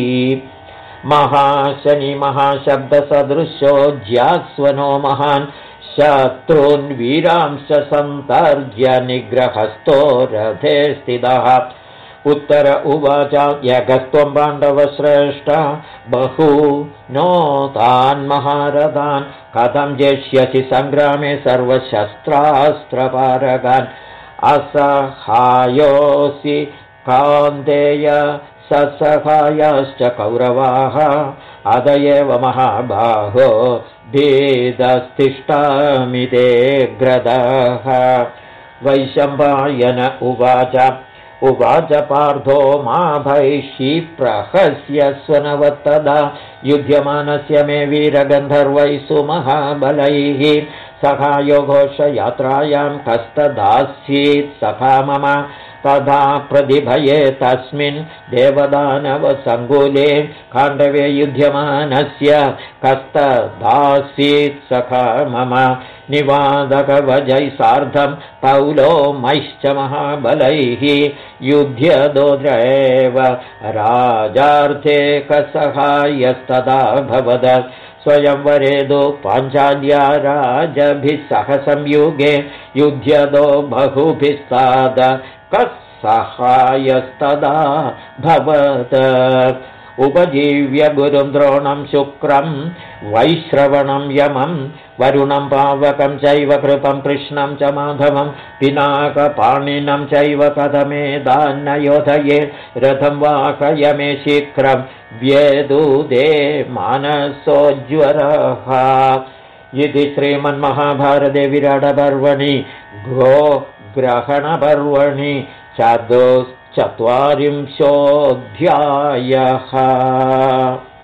महाशनि महाशब्दसदृशो ज्यास्वनो महान् शत्रून् वीरांश्च सन्तर्ज्य निग्रहस्थो रथे स्थितः उत्तर उवाच यगस्त्वं पाण्डवश्रेष्ठ बहु नो तान् महारथान् कथं जेष्यसि सङ्ग्रामे सर्वशस्त्रास्त्रपारगान् असहायोऽसि कान्तेय ससहायाश्च कौरवाः अद एव महाबाहो भेदस्तिष्ठामि ते ग्रदः वैशम्पायन उवाच पार्थो मा भैषी प्रहस्य स्वनवत्तदा युध्यमानस्य मे वीरगन्धर्वैः सुमहाबलैः सखायो घोषयात्रायां कस्तदासीत् सखा मम तथा प्रतिभये तस्मिन् देवदानवसङ्कुले खाण्डवे युध्यमानस्य कस्तदासीत् सखा मम निवादकवजैः सार्धं पौलोमैश्च महाबलैः युध्यदोद्रेव राजार्थे कसहायस्तदा भवद स्वयंवरेदो पाञ्चाल्या राजभिः सह संयुगे युध्यदो बहुभिस्ताद कस्सहायस्तदा भवत उपजीव्य गुरुं द्रोणं शुक्रं वैश्रवणं यमं वरुणं पावकं चैव कृपं कृष्णं च माधवं पिनाकपाणिनं चैव कथमेदान्नयोधये रथं वाहयमे शीघ्रं व्यदूदे मानसोज्वरः इति श्रीमन्महाभारते विराटपर्वणि गोग्रहणपर्वणि चतुश्चत्वारिंशोऽध्यायः।